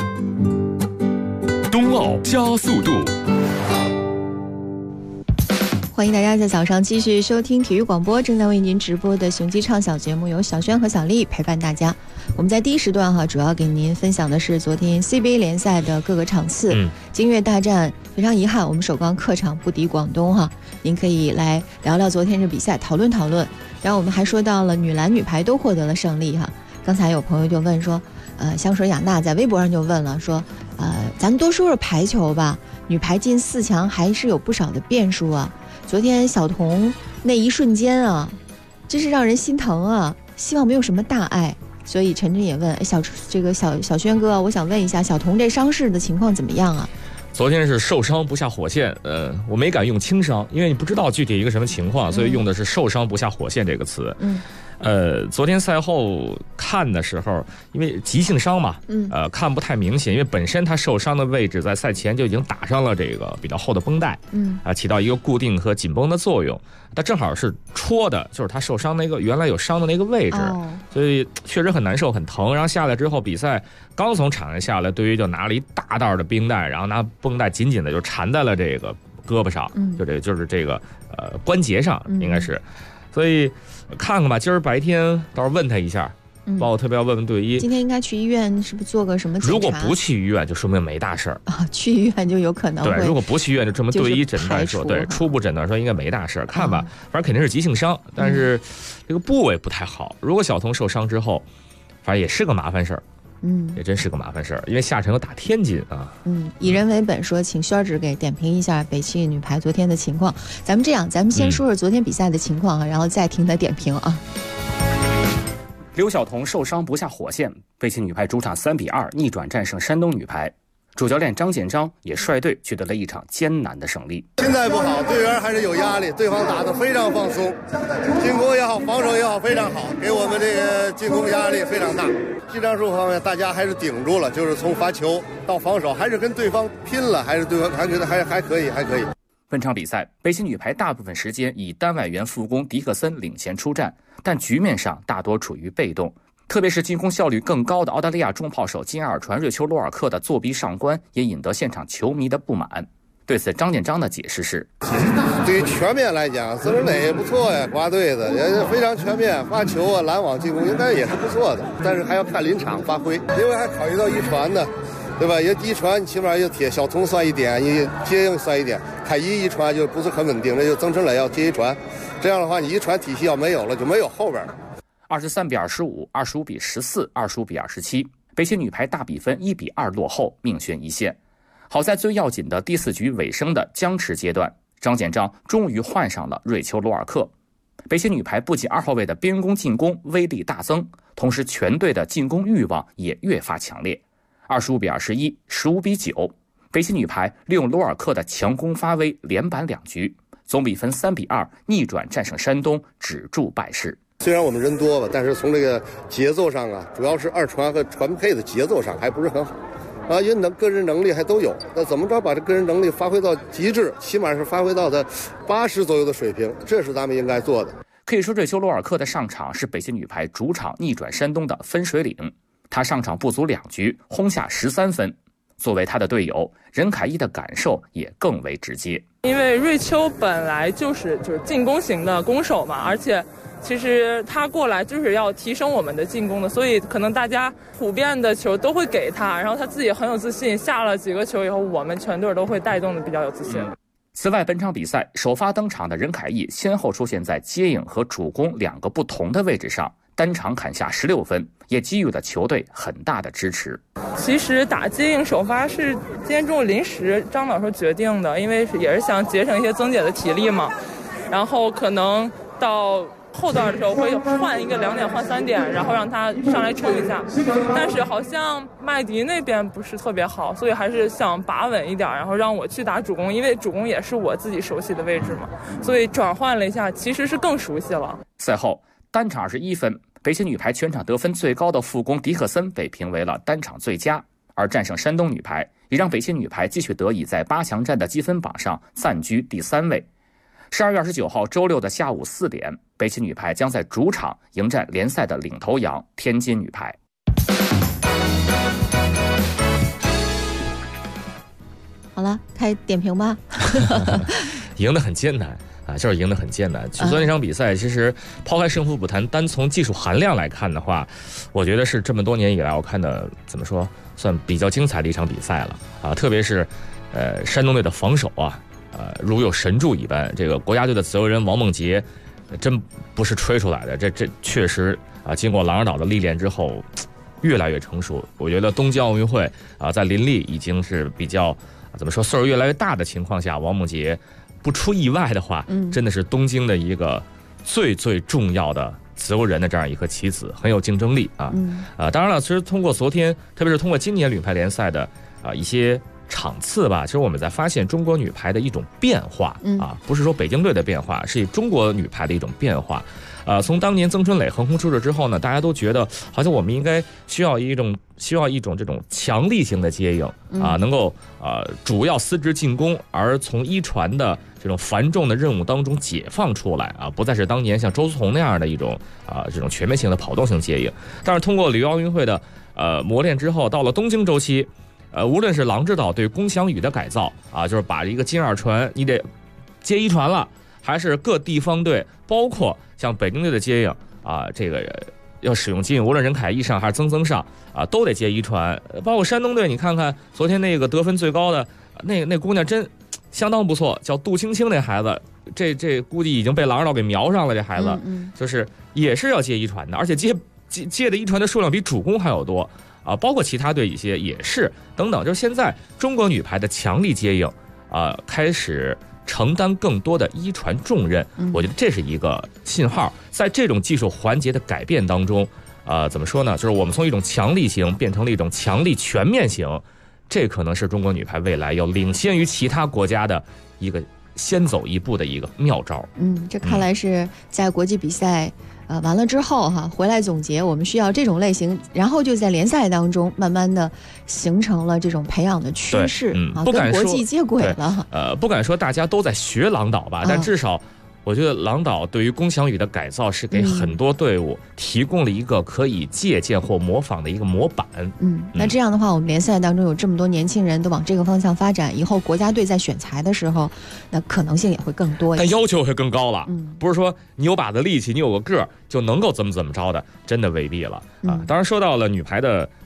冬奥加速度， 欢迎大家在早上继续收听体育广播，正在为您直播的雄鸡畅晓节目，由小轩和小丽陪伴大家。我们在第一时段主要给您分享的是昨天 CBA 联赛的各个场次。金悦大战非常遗憾，我们首钢客场不敌广东您可以来聊聊昨天这比赛，讨论讨论。然后我们还说到了女篮女排都获得了胜利刚才有朋友就问说，香水雅娜在微博上就问了说，咱多说说排球吧，女排进4强还是有不少的变数啊。昨天小童那一瞬间真是让人心疼希望没有什么大碍。所以陈真也问，小轩哥，我想问一下，小童这伤势的情况怎么样啊？ 昨天是受伤不下火线，我没敢用轻伤，因为你不知道具体一个什么情况，所以用的是受伤不下火线这个词。昨天赛后看的时候，因为急性伤嘛，看不太明显，因为本身他受伤的位置在赛前就已经打上了这个比较厚的绷带，起到一个固定和紧绷的作用。他正好是戳的，就是他受伤那个原来有伤的那个位置，所以确实很难受，很疼。然后下来之后，比赛刚从场上下来，队医就拿了一大袋的冰袋，然后拿绷带紧紧的就缠在了这个胳膊上，就是这个关节上，应该是。所以看看吧，今儿白天到时候问他一下，包括特别要问问队医。 今天应该去医院，是不是做个什么检查？ 如果不去医院，就说明没大事儿去医院就有可能会。 对，如果不去医院，就这么队医诊断说，对，初步诊断说应该没大事儿。看吧，反正肯定是急性伤，但是这个部位不太好。如果小童受伤之后，反正也是个麻烦事儿。也真是个麻烦事儿，因为下沉又打天津以人为本说，请轩儿给点评一下北汽女排昨天的情况。咱们这样，咱们先说说昨天比赛的情况然后再听他点评刘晓彤受伤不下火线，北汽女排主场3-2逆转战胜山东女排。主教练张建章也率队取得了一场艰难的胜利。 现在不好，队员还是有压力，对方打得非常放松，进攻也好，防守也好，非常好，给我们这个进攻压力非常大。技战术方面，大家还是顶住了，就是从发球到防守，还是跟对方拼了，还是对方还可以。 本场比赛，北汽女排大部分时间以单外援副攻迪克森领先出战，但局面上大多处于被动。特别是进攻效率更高的澳大利亚中炮手金埃尔传瑞秋罗尔克的作弊上官，也引得现场球迷的不满。对此，张建章的解释是： 对于全面来讲，孙磊也不错呀，挂队的也非常全面，发球拦网进攻应该也是不错的。但是还要看临场发挥，因为还考虑到一传呢，对吧？一传起码要贴小童算一点，你接应算一点，他一传就不是很稳定，那就曾春磊要接一传，这样的话你一传体系要没有了，就没有后边了。 23-25、25-14、25-27，北汽女排大比分1-2落后，命悬一线。好在最要紧的第4局尾声的僵持阶段，张建章终于换上了瑞秋罗尔克。 北京女排不仅2号位的边攻进攻威力大增，同时全队的进攻欲望也越发强烈。25比21、15比9，北京女排利用罗尔克的强攻发威，连扳2局，总比分3比2逆转战胜山东，止住败势。 虽然我们人多吧，但是从这个节奏上啊，主要是二传和传配的节奏上还不是很好啊，因为个人能力还都有，那怎么着把这个人能力发挥到极致，起码是发挥到的80左右的水平，这是咱们应该做的。 可以说，瑞秋·罗尔克的上场是北京女排主场逆转山东的分水岭。他上场不足2局，轰下13分。作为他的队友，任凯一的感受也更为直接。 因为瑞秋本来就是进攻型的攻手嘛，而且其实他过来就是要提升我们的进攻的，所以可能大家普遍的球都会给他，然后他自己很有自信，下了几个球以后，我们全队都会带动的比较有自信。 此外，本场比赛首发登场的任凯毅先后出现在接应和主攻2个不同的位置上，单场砍下16分，也给予了球队很大的支持。 其实打接应首发是今天中午临时张老师决定的，因为也是想节省一些曾姐的体力嘛，然后可能到后段的时候会换一个2点换3点，然后让他上来冲一下，但是好像麦迪那边不是特别好，所以还是想把稳一点，然后让我去打主攻，因为主攻也是我自己熟悉的位置嘛，所以转换了一下，其实是更熟悉了。 赛后单场21分，北京女排全场得分最高的副攻迪克森被评为了单场最佳，而战胜山东女排也让北京女排继续得以在8强战的积分榜上暂居第3位。12月29号周六的下午4点，北京女排将在主场迎战联赛的领头羊天津女排。 好了，开点评吧。 赢得很艰难啊，就是赢得很艰难。昨天那场比赛，其实抛开胜负不谈，单从技术含量来看的话，我觉得是这么多年以来我看的怎么说，算比较精彩的一场比赛了啊。特别是山东队的防守啊，如有神助一般。这个国家队的自由人王梦洁，真不是吹出来的，这确实啊，经过郎尔岛的历练之后，越来越成熟。我觉得东京奥运会啊，在林立已经是比较怎么说岁数越来越大的情况下，王梦洁不出意外的话，真的是东京的一个最重要的自由人的这样一颗棋子，很有竞争力啊。当然了，其实通过昨天，特别是通过今年女排联赛的一些场次吧，其实我们在发现中国女排的一种变化啊，不是说北京队的变化，是中国女排的一种变化。从当年曾春蕾横空出世之后呢，大家都觉得好像我们应该需要一种这种强力型的接应啊，能够主要司职进攻，而从一传的这种繁重的任务当中解放出来啊，不再是当年像周思彤那样的一种这种全面性的跑动型接应。但是通过里约奥运会的磨练之后，到了东京周期，无论是郎指导对龚翔宇的改造啊，就是把一个金二传你得接一传了，还是各地方队，包括像北京队的接应啊，这个要使用接应，无论任凯一上还是曾上啊，都得接一传。包括山东队，你看看昨天那个得分最高的那姑娘真相当不错，叫杜青青那孩子，这估计已经被郎指导给瞄上了。这孩子就是也是要接一传的，而且接的一传的数量比主攻还要多啊。包括其他队一些也是等等，就是现在中国女排的强力接应开始承担更多的一传重任，我觉得这是一个信号。在这种技术环节的改变当中，怎么说呢？就是我们从一种强力型变成了一种强力全面型，这可能是中国女排未来要领先于其他国家的一个先走一步的一个妙招。 这看来是在国际比赛完了之后回来总结，我们需要这种类型，然后就在联赛当中慢慢的形成了这种培养的趋势跟国际接轨了。 不敢说大家都在学郎导吧，但至少我觉得郎导对于龚翔宇的改造是给很多队伍提供了一个可以借鉴或模仿的一个模板。 那这样的话，我们联赛当中有这么多年轻人都往这个方向发展，以后国家队在选材的时候，那可能性也会更多一些， 但要求会更高了。不是说你有把子力气，你有个个就能够怎么着的，真的未必了啊。当然说到了女排的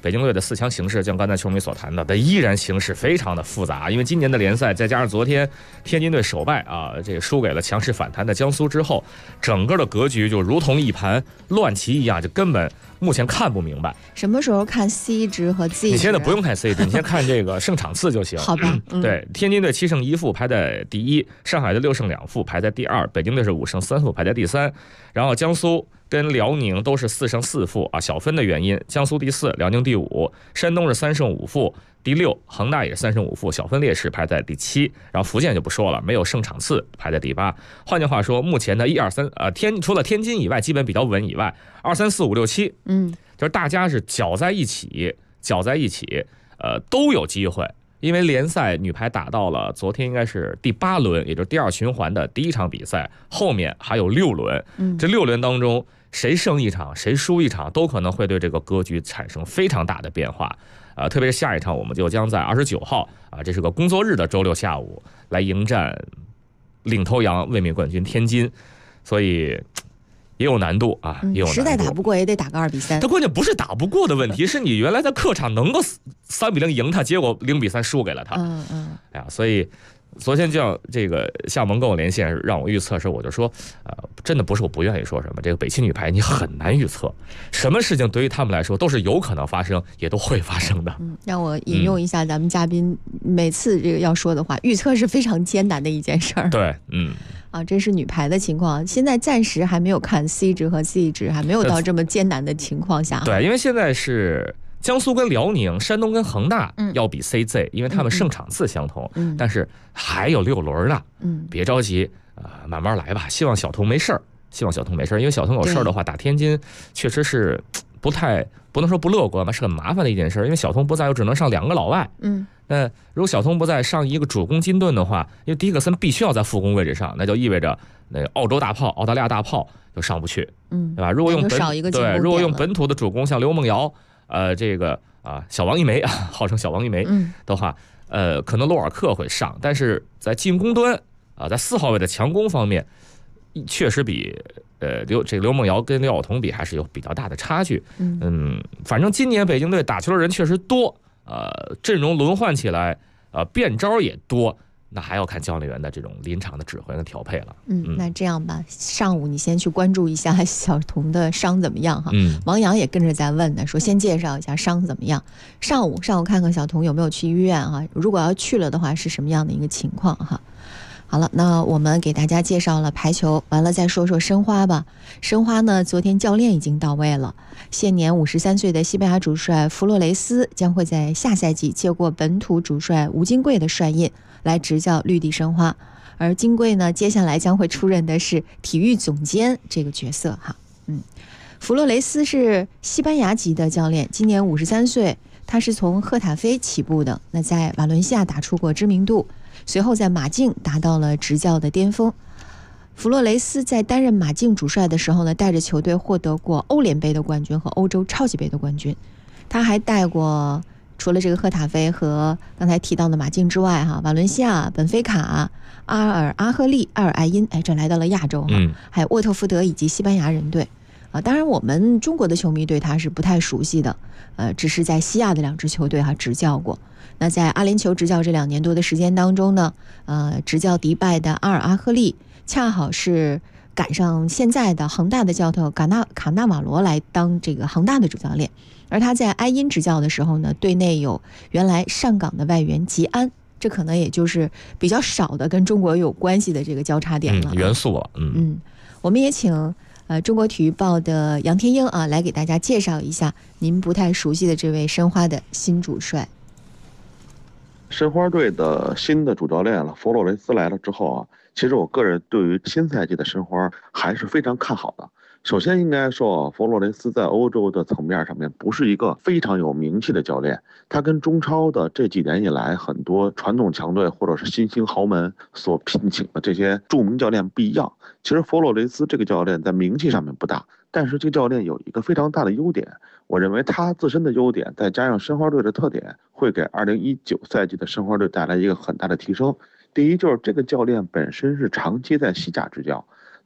北京队的4强形势，像刚才球迷所谈的，依然形势非常的复杂。因为今年的联赛，再加上昨天天津队首败啊，这个输给了强势反弹的江苏之后，整个的格局就如同一盘乱棋一样，就根本目前看不明白。 什么时候看 C 值和 Z 值？ 你现在不用看 C 值，你先看这个胜场次就行。 好吧。 对，天津队7胜1负排在第1，上海的6胜2负排在第2，北京队是5胜3负排在第3，然后江苏跟辽宁都是4胜4负啊，小分的原因，江苏第4，辽宁第5，山东是3胜5负第6，恒大也是3胜5负，小分劣势排在第7，然后福建就不说了，没有胜场次排在第8。换句话说，目前的1、2、3除了天津以外，基本比较稳以外，2、3、4、5、6、7，就是大家是搅在一起，都有机会。因为联赛女排打到了昨天应该是第8轮，也就是第2循环的第1场比赛，后面还有6轮。这6轮当中，谁胜一场，谁输一场，都可能会对这个格局产生非常大的变化。特别是下一场，我们就将在29号啊，这是个工作日的周6下午来迎战领头羊卫冕冠军天津，所以也有难度啊，也有难度。 实在打不过也得打个2比3。 他关键不是打不过的问题，是你原来在客场能够3比0赢他，结果0比3输给了他。哎呀，所以昨天叫这个厦门跟我连线，让我预测的时候，我就说，真的不是我不愿意说什么，这个北汽女排你很难预测，什么事情对于他们来说都是有可能发生，也都会发生的。 让我引用一下咱们嘉宾每次这个要说的话，预测是非常艰难的一件事儿。 对， 这是女排的情况，现在暂时还没有看 C 值和 Z 值，还没有到这么艰难的情况下。 对，因为现在是江苏跟辽宁、山东跟恒大要比 CZ，因为他们胜场次相同，但是还有6轮呢。别着急，慢慢来吧。希望小童没事儿，因为小童有事儿的话，打天津确实是不能说不乐观吧，是很麻烦的一件事，因为小童不在，又只能上2个老外。那如果小童不在，上一个主攻金盾的话，因为迪克森必须要在副攻位置上，那就意味着那个澳洲大炮、澳大利亚大炮就上不去，对吧？如果用本土的主攻，像刘梦瑶，小王一梅啊，号称小王一梅的话，可能罗尔克会上，但是在进攻端在4号位的强攻方面，确实比刘梦瑶跟刘晓彤比还是有比较大的差距。反正今年北京队打球的人确实多，阵容轮换起来，变招也多，那还要看教练员的这种临场的指挥跟调配了。 那这样吧，上午你先去关注一下小童的伤怎么样哈。王阳也跟着在问呢，说先介绍一下伤怎么样。上午看看小童有没有去医院哈，如果要去了的话是什么样的一个情况哈。好了，那我们给大家介绍了排球，完了再说说申花吧。申花呢，昨天教练已经到位了，现年53岁的西班牙主帅弗洛雷斯将会在下赛季接过本土主帅吴金贵的帅印，来执教绿地申花。而金贵呢，接下来将会出任的是体育总监这个角色哈。弗洛雷斯是西班牙籍的教练，今年53岁，他是从赫塔菲起步的，那在瓦伦西亚打出过知名度，随后在马竞达到了执教的巅峰。弗洛雷斯在担任马竞主帅的时候呢，带着球队获得过欧联杯的冠军和欧洲超级杯的冠军。他还带过除了这个赫塔菲和刚才提到的马竞之外瓦伦西亚、本菲卡、阿尔阿赫利、阿尔艾因，这来到了亚洲还有沃特福德以及西班牙人队当然我们中国的球迷对他是不太熟悉的，只是在西亚的2支球队执教过。那在阿联酋执教这2年多的时间当中呢，执教迪拜的阿尔阿赫利恰好是赶上现在的恒大的教头卡纳瓦罗来当这个恒大的主教练，而他在埃因执教的时候呢，队内有原来上港的外援吉安，这可能也就是比较少的跟中国有关系的这个交叉点了， 元素了。 我们也请中国体育报的杨天英来给大家介绍一下您不太熟悉的这位申花的新主帅。 申花队的新的主教练弗洛雷斯来了之后其实我个人对于新赛季的申花还是非常看好的。首先应该说，弗洛雷斯在欧洲的层面上面不是一个非常有名气的教练，他跟中超的这几年以来很多传统强队或者是新兴豪门所聘请的这些著名教练不一样。其实弗洛雷斯这个教练在名气上面不大，但是这个教练有一个非常大的优点，我认为他自身的优点再加上申花队的特点，会给2019赛季的申花队带来一个很大的提升。第一就是这个教练本身是长期在西甲执教，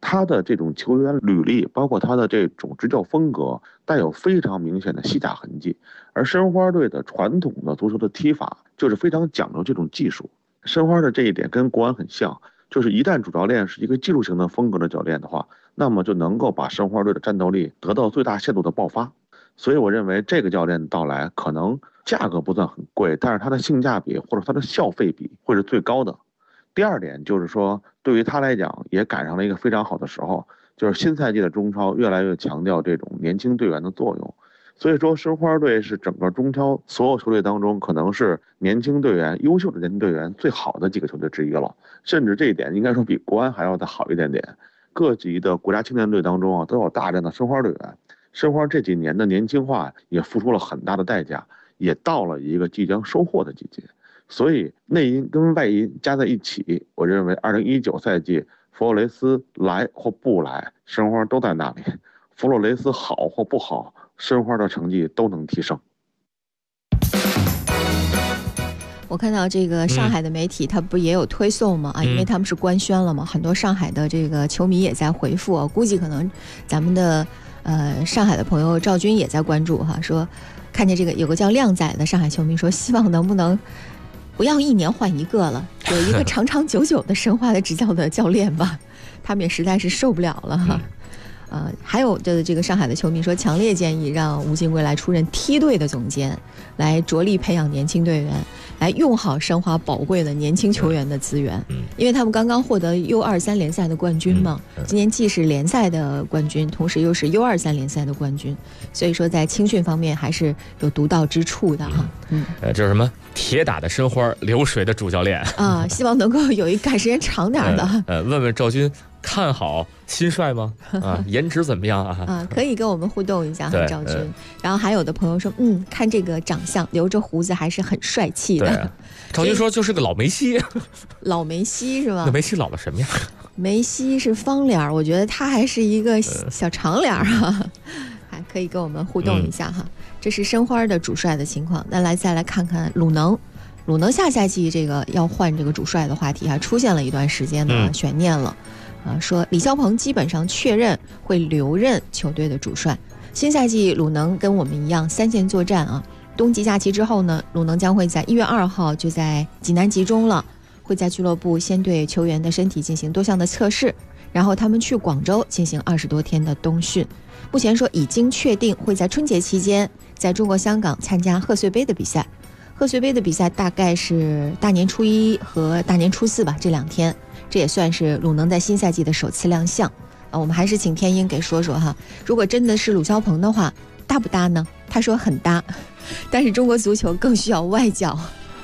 他的这种球员履历，包括他的这种执教风格，带有非常明显的西甲痕迹。而申花队的传统的足球的踢法就是非常讲究这种技术。申花的这一点跟国安很像，就是一旦主教练是一个技术型的风格的教练的话，那么就能够把申花队的战斗力得到最大限度的爆发。所以我认为这个教练的到来可能价格不算很贵，但是他的性价比或者他的消费比会是最高的。第二点就是说，对于他来讲也赶上了一个非常好的时候，就是新赛季的中超越来越强调这种年轻队员的作用。所以说申花队是整个中超所有球队当中可能是年轻队员、优秀的年轻队员最好的几个球队之一了，甚至这一点应该说比国安还要再好一点点。各级的国家青年队当中啊，都有大量的申花队员。申花这几年的年轻化也付出了很大的代价，也到了一个即将收获的季节。所以内因跟外因加在一起，我认为2019赛季弗洛雷斯来或不来，申花都在那里。弗洛雷斯好或不好，申花的成绩都能提升。 我看到这个上海的媒体，它不也有推送吗？因为他们是官宣了嘛，很多上海的这个球迷也在回复啊，估计可能咱们的上海的朋友赵军也在关注哈，说看见这个有个叫靓仔的上海球迷说，希望能不能不要1年换一个了，有一个长长久久的申花的执教的教练吧，他们也实在是受不了了哈。还有的这个上海的球迷说，强烈建议让吴金贵来出任梯队的总监，来着力培养年轻队员，来用好申花宝贵的年轻球员的资源。因为他们刚刚获得 U23 联赛的冠军嘛，今年既是联赛的冠军，同时又是 U23 联赛的冠军，所以说在青训方面还是有独到之处的哈。 就是什么铁打的申花，流水的主教练啊，希望能够有一干时间长点的。 问问赵军，看好新帅吗？颜值怎么样啊？ 可以跟我们互动一下哈，赵军。然后还有的朋友说，看这个长相，留着胡子还是很帅气的。 赵军说就是个老梅西。 老梅西是吧？ 那梅西老了什么样？ 梅西是方脸，我觉得他还是一个小长脸哈。还可以跟我们互动一下哈。这是申花的主帅的情况。那再来看看鲁能。鲁能下赛季这个要换这个主帅的话题还出现了一段时间的悬念了。说李霄鹏基本上确认会留任球队的主帅。新赛季鲁能跟我们一样3线作战啊。冬季假期之后呢，鲁能将会在1月2号就在济南集中了，会在俱乐部先对球员的身体进行多项的测试，然后他们去广州进行20多天的冬训。目前说已经确定会在春节期间在中国香港参加贺岁杯的比赛。贺岁杯的比赛大概是大年初1和大年初4吧，这2天，这也算是鲁能在新赛季的首次亮相。我们还是请天鹰给说说哈，如果真的是鲁霄鹏的话，搭不搭呢？他说很搭，但是中国足球更需要外教。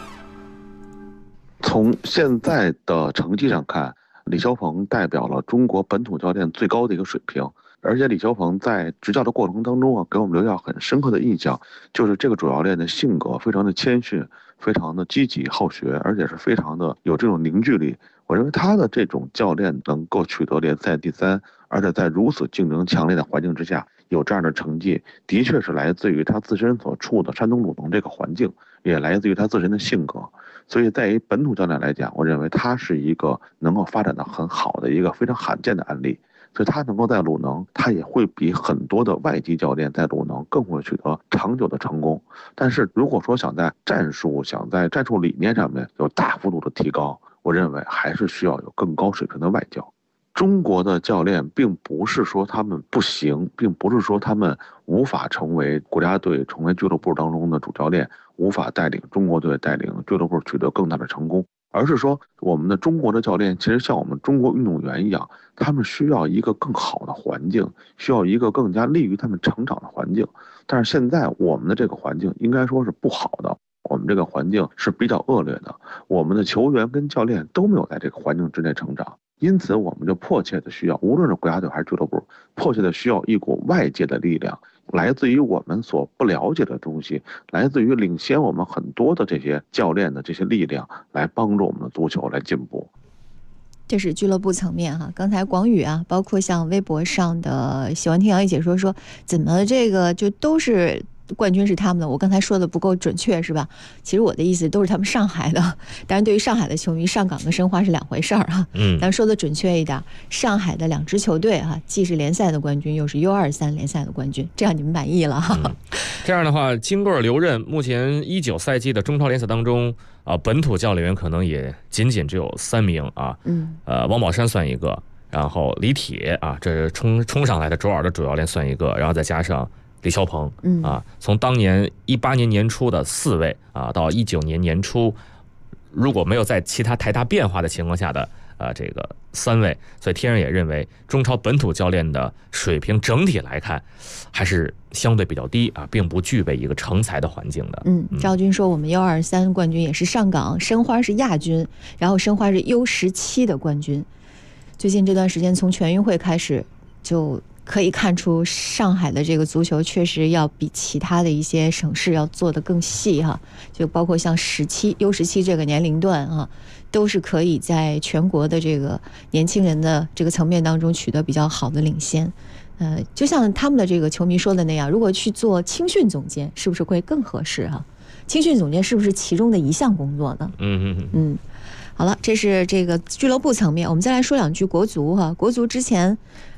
从现在的成绩上看，李霄鹏代表了中国本土教练最高的一个水平。而且李霄鹏在执教的过程当中啊，给我们留下很深刻的印象，就是这个主教练的性格非常的谦逊，非常的积极好学，而且是非常的有这种凝聚力。我认为他的这种教练能够取得联赛第3，而且在如此竞争强烈的环境之下有这样的成绩，的确是来自于他自身所处的山东鲁能这个环境，也来自于他自身的性格。所以在于本土教练来讲，我认为他是一个能够发展的很好的一个非常罕见的案例。所以他能够在鲁能，他也会比很多的外籍教练在鲁能更会取得长久的成功。但是如果说想在战术理念上面有大幅度的提高，我认为还是需要有更高水平的外教。中国的教练并不是说他们不行，并不是说他们无法成为国家队、成为俱乐部当中的主教练，无法带领中国队、带领俱乐部取得更大的成功。而是说我们的中国的教练其实像我们中国运动员一样，他们需要一个更好的环境，需要一个更加利于他们成长的环境。但是现在我们的这个环境应该说是不好的，我们这个环境是比较恶劣的，我们的球员跟教练都没有在这个环境之内成长。因此我们就迫切的需要，无论是国家队还是俱乐部，迫切的需要一股外界的力量，来自于我们所不了解的东西，来自于领先我们很多的这些教练的这些力量，来帮助我们的足球来进步。 这是俱乐部层面哈。刚才广宇包括像微博上的喜欢听杨毅解说说，怎么这个就都是冠军是他们的，我刚才说的不够准确是吧？其实我的意思都是他们上海的，当然对于上海的球迷，上港跟申花是两回事儿哈。咱说的准确一点，上海的2支球队哈，既是联赛的冠军，又是 U23 联赛的冠军，这样你们满意了哈。 这样的话，经过留任，目前19赛季的中超联赛当中本土教练员可能也仅只有3名啊。王宝山算一个，然后李铁啊，这是冲上来的卓尔的主教练算一个，然后再加上李霄鹏从当年18年年初的4位到19年年初，如果没有在其他太大变化的情况下的这个3位，所以天然也认为中超本土教练的水平整体来看还是相对比较低并不具备一个成才的环境的。 赵军说我们U23冠军也是上港，申花是亚军，然后申花是 U17的冠军。最近这段时间从全运会开始，就可以看出上海的这个足球确实要比其他的一些省市要做得更细哈，就包括像U17这个年龄段都是可以在全国的这个年轻人的这个层面当中取得比较好的领先。就像他们的这个球迷说的那样，如果去做青训总监，是不是会更合适哈？青训总监是不是其中的一项工作呢？好了，这是这个俱乐部层面，我们再来说2句国足哈。国足之前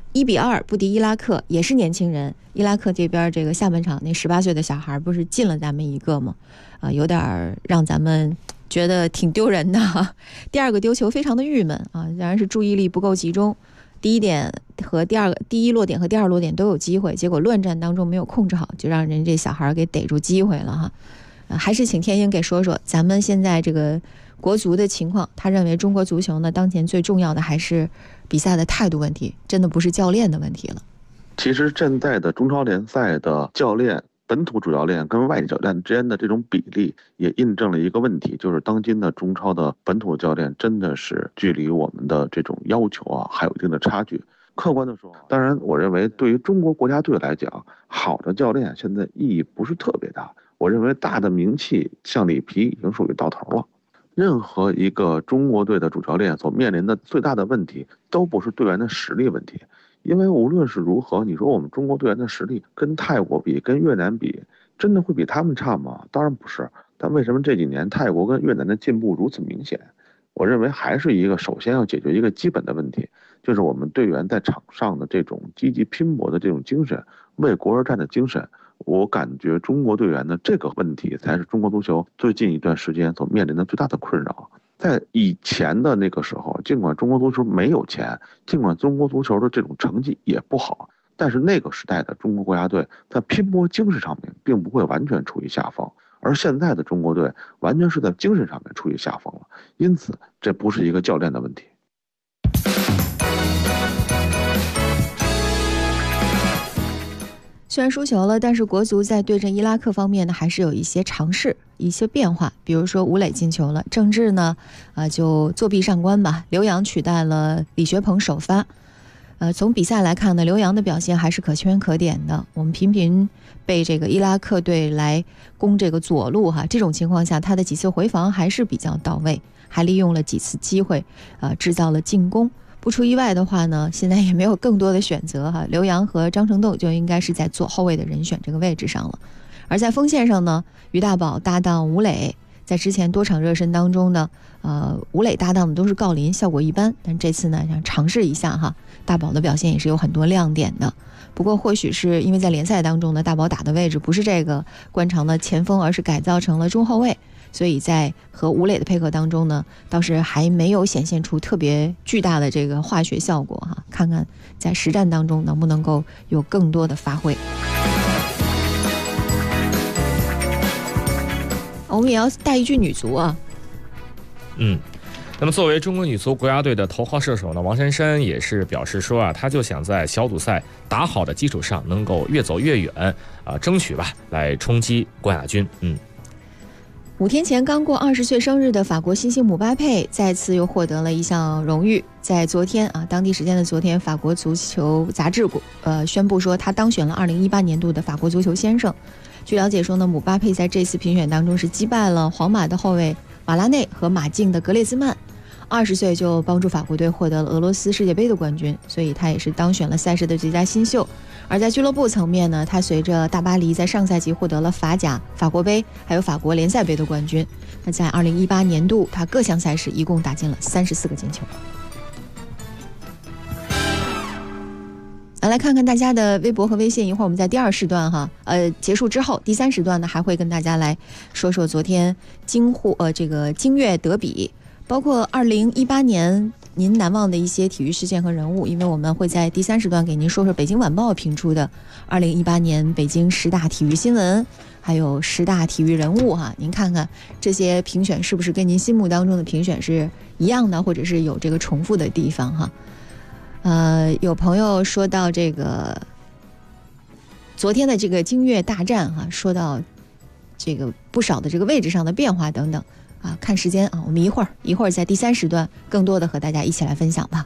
1-2不敌伊拉克，也是年轻人。伊拉克这边这个下半场那18岁的小孩不是进了咱们一个吗？有点让咱们觉得挺丢人的。第2个丢球非常的郁闷当然是注意力不够集中。第一落点和第2落点都有机会，结果乱战当中没有控制好，就让人这小孩给逮住机会了哈。还是请天鹰给说说咱们现在这个国足的情况。他认为中国足球呢，当前最重要的还是比赛的态度问题，真的不是教练的问题了。 其实现在的中超联赛的教练，本土主教练跟外地教练之间的这种比例，也印证了一个问题，就是当今的中超的本土教练真的是距离我们的这种要求还有一定的差距。客观的说，当然我认为对于中国国家队来讲，好的教练现在意义不是特别大。我认为大的名气像里皮已经属于到头了。任何一个中国队的主教练所面临的最大的问题，都不是队员的实力问题。因为无论是如何，你说我们中国队员的实力跟泰国比，跟越南比，真的会比他们差吗？当然不是。但为什么这几年泰国跟越南的进步如此明显？我认为还是一个首先要解决一个基本的问题，就是我们队员在场上的这种积极拼搏的这种精神，为国而战的精神。我感觉中国队员的这个问题才是中国足球最近一段时间所面临的最大的困扰。在以前的那个时候，尽管中国足球没有钱，尽管中国足球的这种成绩也不好，但是那个时代的中国国家队在拼搏精神上面并不会完全处于下风，而现在的中国队完全是在精神上面处于下风了。因此这不是一个教练的问题。 虽然输球了，但是国足在对阵伊拉克方面呢，还是有一些尝试，一些变化。比如说吴磊进球了，郑智呢，就作弊上官吧，刘洋取代了李学鹏首发。从比赛来看呢，刘洋的表现还是可圈可点的。我们频频被这个伊拉克队来攻这个左路哈，这种情况下他的几次回防还是比较到位，还利用了几次机会，制造了进攻。不出意外的话呢，现在也没有更多的选择哈，刘洋和张成栋就应该是在左后卫的人选这个位置上了。而在锋线上呢，于大宝搭档吴磊，在之前多场热身当中呢，吴磊搭档的都是郜林，效果一般。但这次呢，想尝试一下哈，大宝的表现也是有很多亮点的。不过或许是因为在联赛当中呢，大宝打的位置不是这个惯常的前锋，而是改造成了中后卫。所以在和吴磊的配合当中呢，倒是还没有显现出特别巨大的这个化学效果哈，看看在实战当中能不能够有更多的发挥。我们也要带一句女足啊。 那么作为中国女足国家队的头号射手呢，王珊珊也是表示说他就想在小组赛打好的基础上，能够越走越远争取吧来冲击冠亚军。 5天前刚过20岁生日的法国新星姆巴佩再次又获得了一项荣誉。在昨天当地时间的昨天，法国足球杂志宣布说他当选了2018年度的法国足球先生。据了解说呢，姆巴佩在这次评选当中是击败了皇马的后卫瓦拉内和马竞的格列兹曼。 20岁就帮助法国队获得了俄罗斯世界杯的冠军，所以他也是当选了赛事的最佳新秀。而在俱乐部层面呢，他随着大巴黎在上赛季获得了法甲、法国杯还有法国联赛杯的冠军。那在2018年度，他各项赛事一共打进了34个进球。来看看大家的微博和微信，一会儿我们在第2时段结束之后，第3时段呢还会跟大家来说说昨天京粤德比，包括2018年您难忘的一些体育事件和人物，因为我们会在第3时段给您说说北京晚报评出的2018年北京10大体育新闻，还有10大体育人物您看看这些评选是不是跟您心目当中的评选是一样的，或者是有这个重复的地方有朋友说到这个昨天的这个京粤大战说到这个不少的这个位置上的变化等等看时间我们一会儿在第3时段更多的和大家一起来分享吧。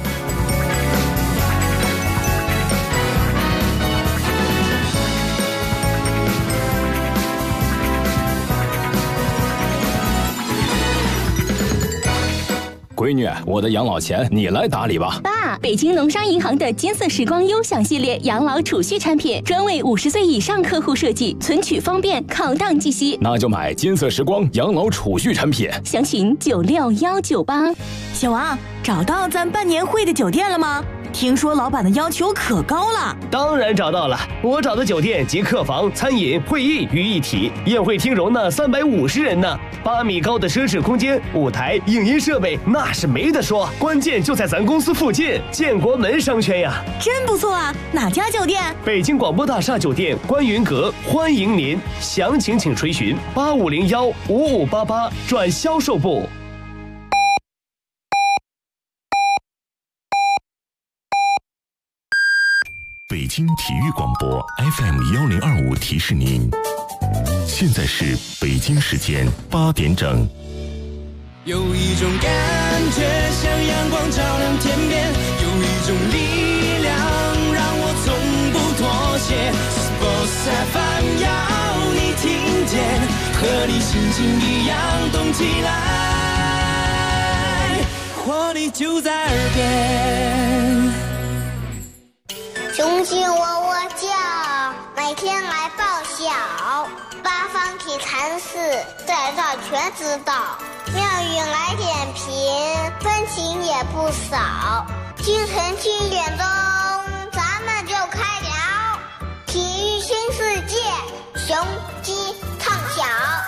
闺女，我的养老钱你来打理吧。 爸，北京农商银行的金色时光优享系列养老储蓄产品，专为50岁以上客户设计，存取方便，靠档计息。 那就买金色时光养老储蓄产品。 详询96198。 小王，找到咱办年会的酒店了吗？听说老板的要求可高了。 当然找到了，我找的酒店集客房、餐饮、会议于一体，宴会厅容纳350人呢，8米高的奢侈空间，舞台、影音设备那是没得说，关键就在咱公司附近，建国门商圈呀。 真不错啊，哪家酒店？ 北京广播大厦酒店观云阁，欢迎您，详情请垂询8501-5588转销售部。 北京体育广播 FM1025提示您，现在是北京时间8点整。 有一种感觉像阳光照亮天边，有一种力量让我从不妥协。Sports FM 要你听见，和你心情一样动起来，活力就在耳边。 雄鸡喔喔叫，每天来报晓。八方体坛事，在这全知道。妙语来点评，分情也不少。清晨7点钟，咱们就开聊。体育新世界，雄鸡唱晓。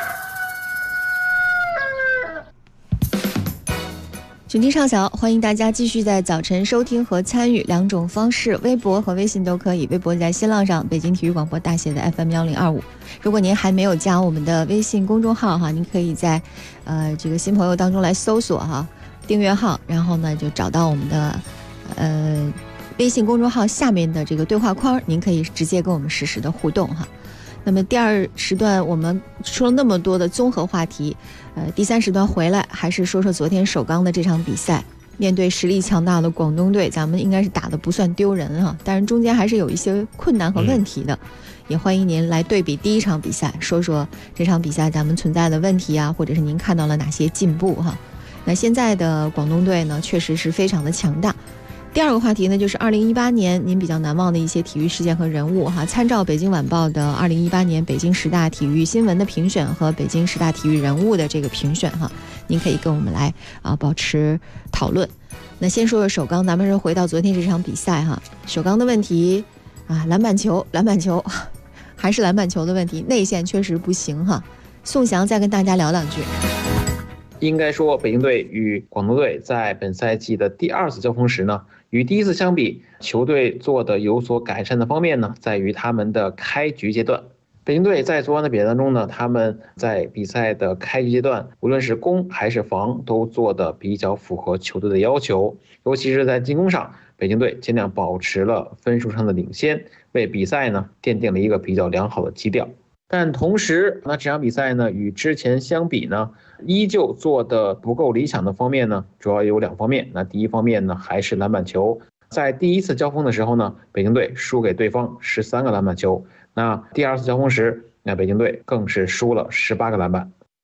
雄鸡唱晓，欢迎大家继续在早晨收听和参与2种方式，微博和微信都可以。微博在新浪上，北京体育广播大写的 FM1025。如果您还没有加我们的微信公众号您可以在这个新朋友当中来搜索订阅号，然后呢就找到我们的微信公众号下面的这个对话框，您可以直接跟我们实时的互动那么第2时段我们说了那么多的综合话题，第3时段回来还是说说昨天首钢的这场比赛，面对实力强大的广东队，咱们应该是打得不算丢人但是中间还是有一些困难和问题的。也欢迎您来对比第1场比赛，说说这场比赛咱们存在的问题或者是您看到了哪些进步那现在的广东队呢，确实是非常的强大。第2个话题呢，就是2018年您比较难忘的一些体育事件和人物参照北京晚报的2018年北京10大体育新闻的评选和北京10大体育人物的这个评选您可以跟我们来保持讨论。那先说说首钢，咱们是回到昨天这场比赛首钢的问题篮板球还是篮板球的问题，内线确实不行宋翔再跟大家聊2句。 应该说北京队与广东队在本赛季的第2次交锋时呢，与第1次相比，球队做的有所改善的方面呢，在于他们的开局阶段。北京队在昨晚的比赛当中呢，他们在比赛的开局阶段，无论是攻还是防，都做的比较符合球队的要求，尤其是在进攻上，北京队尽量保持了分数上的领先，为比赛呢奠定了一个比较良好的基调。但同时，那这场比赛呢，与之前相比呢，依旧做的不够理想的方面呢，主要有2方面。那第一方面呢，还是篮板球。在第1次交锋的时候呢，北京队输给对方13个篮板球。那第2次交锋时，那北京队更是输了18个篮板。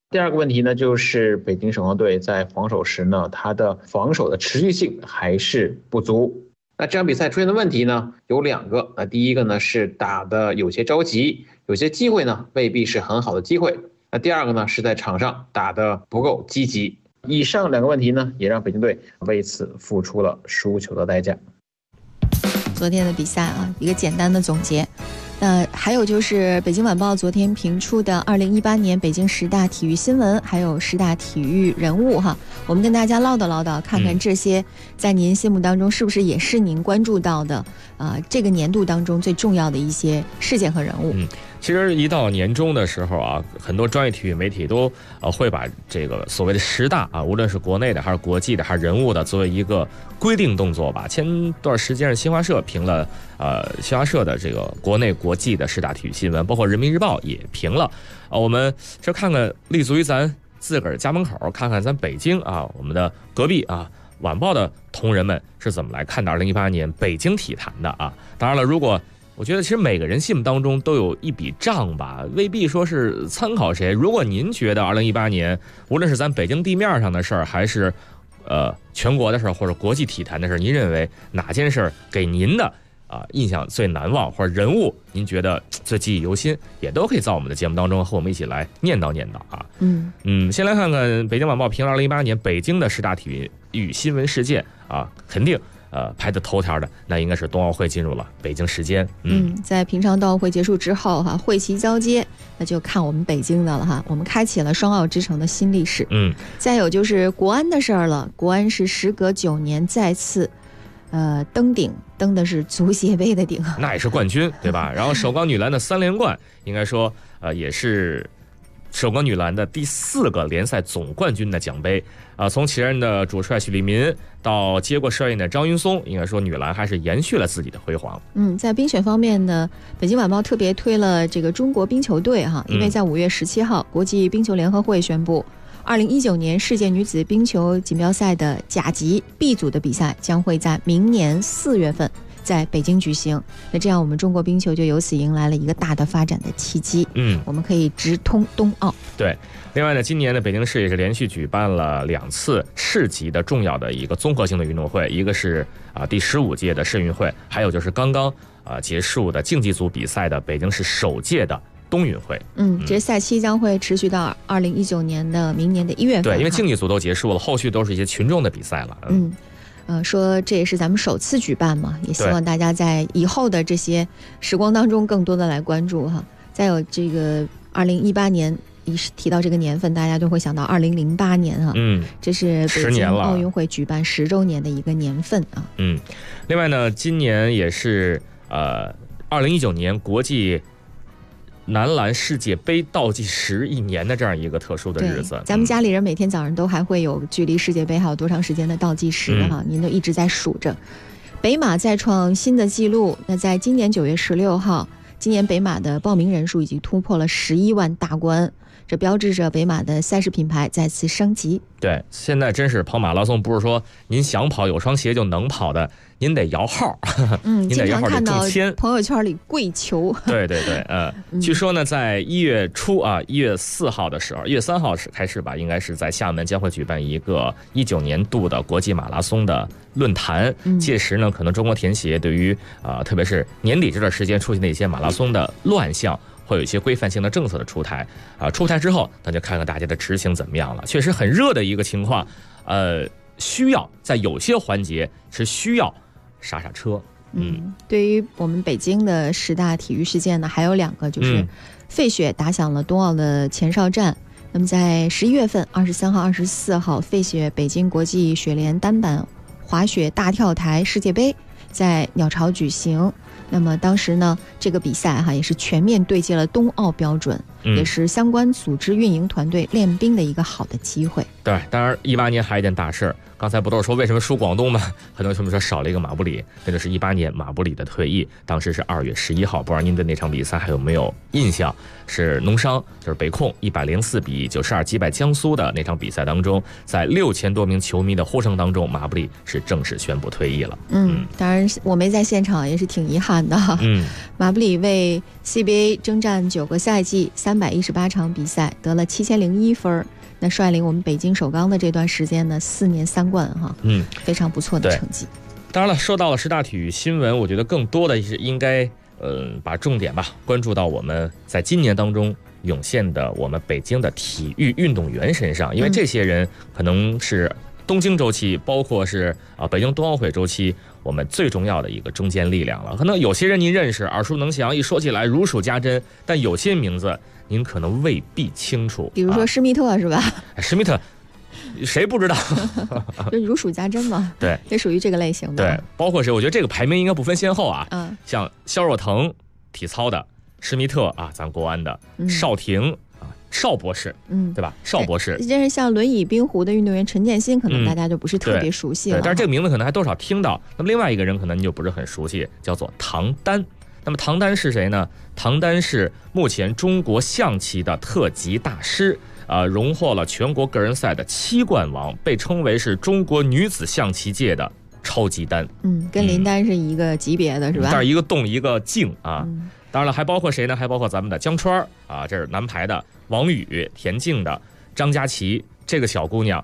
第二个问题呢，就是北京省皇队在防守时呢，它的防守的持续性还是不足。那这场比赛出现的问题呢有2个，那第一个呢是打的有些着急，有些机会呢未必是很好的机会。那第二个呢是在场上打得不够积极。以上2个问题呢，也让北京队为此付出了输球的代价。 昨天的比赛啊，一个简单的总结。还有就是北京晚报昨天评出的2018年北京10大体育新闻，还有10大体育人物哈，我们跟大家唠叨，看看这些在您心目当中是不是也是您关注到的这个年度当中最重要的一些事件和人物。 其实一到年终的时候啊，很多专业体育媒体都会把这个所谓的10大啊，无论是国内的还是国际的还是人物的，作为一个规定动作吧。前段时间是新华社评了新华社的这个国内国际的10大体育新闻，包括人民日报也评了我们这看看立足于咱自个儿家门口，看看咱北京啊，我们的隔壁啊晚报的同仁们是怎么来看待2018年北京体坛的啊。当然了，如果我觉得其实每个人心目当中都有一笔账吧，未必说是参考谁。如果您觉得2018年无论是咱北京地面上的事儿，还是全国的事儿，或者国际体坛的事儿，您认为哪件事儿给您的印象最难忘，或者人物您觉得最记忆犹新，也都可以在我们的节目当中和我们一起来念叨啊。先来看看北京晚报评2018年北京的10大体育新闻事件啊，肯定排的头条的那应该是冬奥会进入了北京时间。 在平昌冬奥会结束之后哈，会旗交接，那就看我们北京的了哈，我们开启了双奥之城的新历史。再有就是国安的事儿了，国安是时隔9年再次登顶，登的是足协杯的顶， 那也是冠军对吧？然后首钢女篮的3连冠，应该说也是首钢女篮的第4个联赛总冠军的奖杯从前任的主帅许利民到接过帅印的张云松，应该说女篮还是延续了自己的辉煌。 在冰雪方面呢，北京晚报特别推了这个中国冰球队哈，因为在5月17号，国际冰球联合会宣布2019年世界女子冰球锦标赛的甲级 B 组的比赛将会在明年4月份在北京举行。那这样我们中国冰球就由此迎来了一个大的发展的契机。我们可以直通冬奥。 对，另外呢，今年的北京市也是连续举办了2次市级的重要的一个综合性的运动会，一个是第15届的市运会，还有就是刚刚结束的竞技组比赛的北京市首届的冬运会。 这赛期将会持续到2019年的明年的1月份。 对，因为竞技组都结束了，后续都是一些群众的比赛了。 说这也是咱们首次举办嘛，也希望大家在以后的这些时光当中更多的来关注哈。再有这个2018年，一提到这个年份，大家都会想到2008年哈。这是北京奥运会举办10周年的一个年份啊。 另外呢，今年也是2019年国际男篮世界杯倒计时1年的这样一个特殊的日子。 咱们家里人每天早上都还会有距离世界杯还有多长时间的倒计时哈，您都一直在数着。北马再创新的纪录，那在今年9月16号，今年北马的报名人数已经突破了11万大关，这标志着北马的赛事品牌再次升级。 对，现在真是跑马拉松不是说您想跑有双鞋就能跑的，您得摇号，您得摇号得中签。 朋友圈里跪求。 对，据说呢，在1月初1月4号的时候，1月3号开始吧，应该是在厦门将会举办一个19年度的国际马拉松的论坛。届时呢，可能中国田协对于特别是年底这段时间出现的一些马拉松的乱象，会有一些规范性的政策的出台出台之后，咱就看看大家的执行怎么样了。确实很热的一个情况，需要在有些环节是需要刹车。 对于我们北京的10大体育事件呢，还有2个，就是费雪打响了冬奥的前哨战。那么在11月份23号、24号，费雪北京国际雪联单板滑雪大跳台世界杯在鸟巢举行。那么当时呢，这个比赛也是全面对接了冬奥标准，也是相关组织运营团队练兵的一个好的机会。 对，当然18年还有一件大事，刚才不都是说为什么输广东吗？很多球迷说少了一个马布里，那就是18年马布里的退役，当时是2月11号，不知道您对那场比赛还有没有印象？是农商，就是北控104比92击败江苏的那场比赛当中，在6000多名球迷的呼声当中，马布里是正式宣布退役了。 当然我没在现场，也是挺遗憾的。马布里为 CBA 征战9个赛季，3 318场比赛，得了7001分。那率领我们北京首钢的这段时间呢，4年3冠哈，非常不错的成绩。 当然了，说到了10大体育新闻，我觉得更多的是应该把重点吧关注到我们在今年当中涌现的我们北京的体育运动员身上，因为这些人可能是东京周期，包括是北京冬奥会周期我们最重要的一个中坚力量了。可能有些人您认识，耳熟能详，一说起来如数家珍，但有些名字您可能未必清楚。 比如说施密特是吧？ 施密特谁不知道？ 就如数家珍嘛。 对， 也属于这个类型的。 对，包括谁？我觉得这个排名应该不分先后啊。像肖若腾体操的，施密特啊，咱国安的邵婷啊，邵博士，对吧？邵博士。 这是像轮椅冰壶的运动员陈建新，可能大家就不是特别熟悉了。 但是这个名字可能还多少听到。那么另外一个人可能你就不是很熟悉，叫做唐丹。那么唐丹是谁呢？唐丹是目前中国象棋的特级大师，荣获了全国个人赛的7冠王，被称为是中国女子象棋界的超级丹。 跟林丹是一个级别的，是吧？ 但是一个动一个静啊。当然了，还包括谁呢？还包括咱们的江川啊，这是男排的王宇，田径的张佳琪，这个小姑娘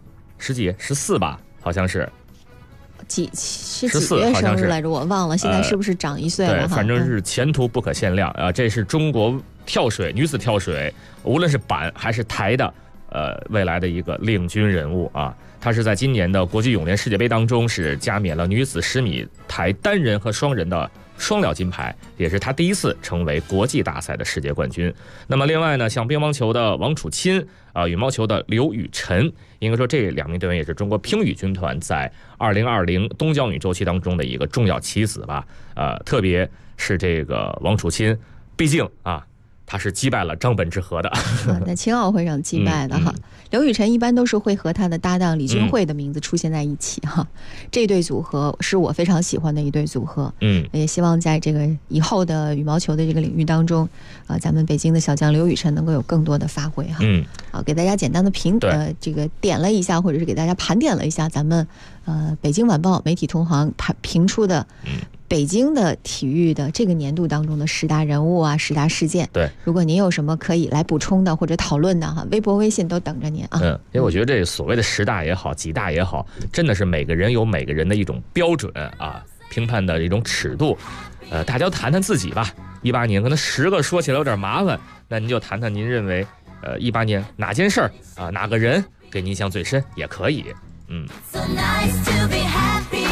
14吧，好像是。 几月生日来着？我忘了，现在是不是长1岁了？ 对，反正是前途不可限量啊！这是中国跳水女子跳水，无论是板还是台的，未来的一个领军人物啊！她是在今年的国际泳联世界杯当中是加冕了女子10米台单人和双人的双料金牌，也是她第一次成为国际大赛的世界冠军。那么另外呢，像乒乓球的王楚钦羽毛球的刘雨辰，应该说这2名队员也是中国乒羽军团在2020冬季奥运周期当中的一个重要棋子吧。特别是这个王楚钦，毕竟他是击败了张本智和的， 在青奥会上击败的哈。刘雨辰一般都是会和他的搭档李俊慧的名字出现在一起哈，这对组合是我非常喜欢的一对组合。也希望在这个以后的羽毛球的这个领域当中，咱们北京的小将刘雨辰能够有更多的发挥哈。好，给大家简单的这个点了一下，或者是给大家盘点了一下咱们北京晚报媒体同行评出的北京的体育的这个年度当中的10大人物啊，10大事件。 对， 如果您有什么可以来补充的或者讨论的哈，微博微信都等着您啊。 因为我觉得这所谓的10大也好，几大也好，真的是每个人有每个人的一种标准啊，评判的一种尺度。大家谈谈自己吧。18年可能10个说起来有点麻烦，那您就谈谈您认为18年哪件事啊，哪个人给您印象最深也可以。So nice to be happy.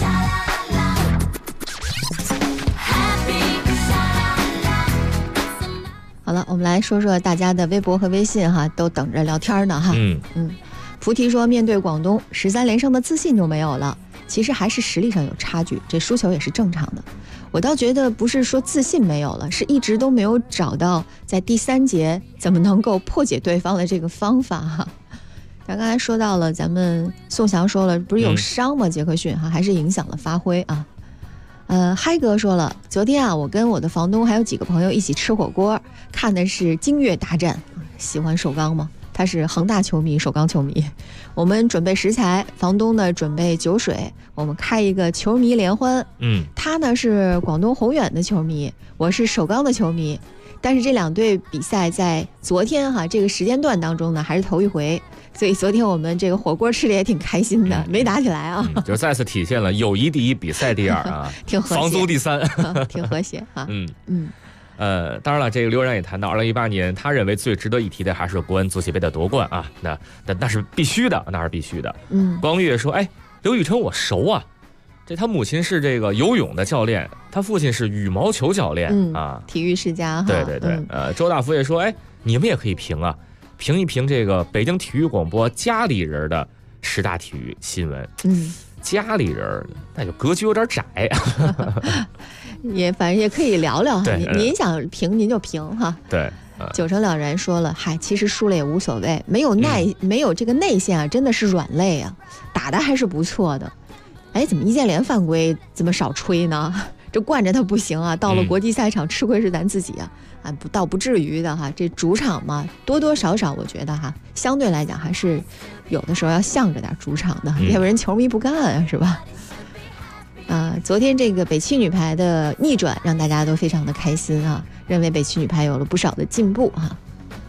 好了，我们来说说大家的微博和微信哈，都等着聊天呢哈。菩提说，面对广东13连胜的自信就没有了，其实还是实力上有差距，这输球也是正常的。我倒觉得不是说自信没有了，是一直都没有找到在第3节怎么能够破解对方的这个方法哈。咱刚才说到了，咱们宋翔说了，不是有伤吗？杰克逊哈，还是影响了发挥啊。嗨哥说了，昨天啊，我跟我的房东还有几个朋友一起吃火锅，看的是京粤大战。喜欢首钢吗？他是恒大球迷，首钢球迷。我们准备食材，房东呢准备酒水，我们开一个球迷联欢。他呢是广东宏远的球迷，我是首钢的球迷。但是这2队比赛在昨天哈这个时间段当中呢，还是头一回。所以昨天我们这个火锅吃的也挺开心的，没打起来啊， 就再次体现了友谊第1，比赛第2啊， 挺和谐， 房租第3， 挺和谐啊。 当然了，这个刘然也谈到2018年，他认为最值得一提的还是国安足协杯的夺冠啊，那是必须的，那是必须的。光岳说，刘雨辰我熟啊，这他母亲是这个游泳的教练，他父亲是羽毛球教练啊， 体育世家哈。 对，周大福也说，你们也可以评啊。评一评这个北京体育广播家里人的10大体育新闻。家里人那就格局有点窄。 也反正也可以聊聊哈，您想评您就评哈。 对 ，9成了然说了，其实输了也无所谓，没有这个内线啊，真的是软肋啊，打的还是不错的。怎么易建联犯规这么少吹呢？这惯着他不行啊，到了国际赛场吃亏是咱自己啊。倒不至于的哈，这主场嘛，多多少少我觉得哈，相对来讲还是有的时候要向着点主场的，要不然球迷不干啊，是吧？昨天这个北汽女排的逆转让大家都非常的开心啊，认为北汽女排有了不少的进步哈。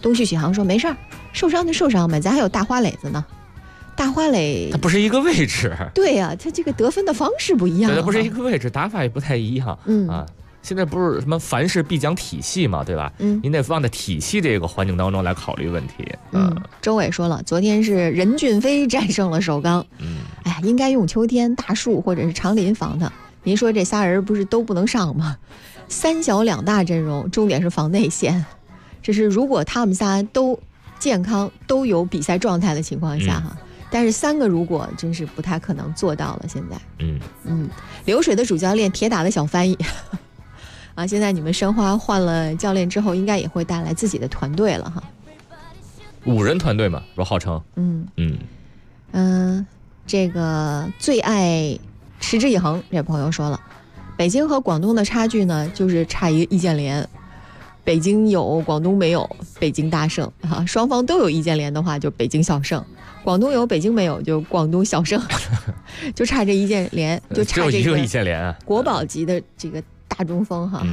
东旭启航说没事儿，受伤就受伤呗，咱还有大花磊子呢。大花磊它不是一个位置。 对呀，他这个得分的方式不一样， 对，它不是一个位置，打法也不太一样。现在不是什么凡事必讲体系嘛，对吧？您得放在体系这个环境当中来考虑问题。 周伟说了，昨天是任骏飞战胜了首钢。哎呀，应该用秋天、大树或者是长林防他。您说这仨人不是都不能上吗？3小2大阵容，重点是防内线。这是如果他们仨都健康、都有比赛状态的情况下哈。但是3个如果真是不太可能做到了。现在，流水的主教练，铁打的小翻译啊，现在你们申花换了教练之后，应该也会带来自己的团队了哈。 5人团队嘛，不号称。 这个最爱持之以恒这朋友说了，北京和广东的差距呢，就是差一个易建联。北京有，广东没有，北京大胜啊！双方都有易建联的话，就北京小胜；广东有，北京没有，就广东小胜。就差这易建联，就差这只有一个易建联啊！ 国宝级的这个大中锋哈。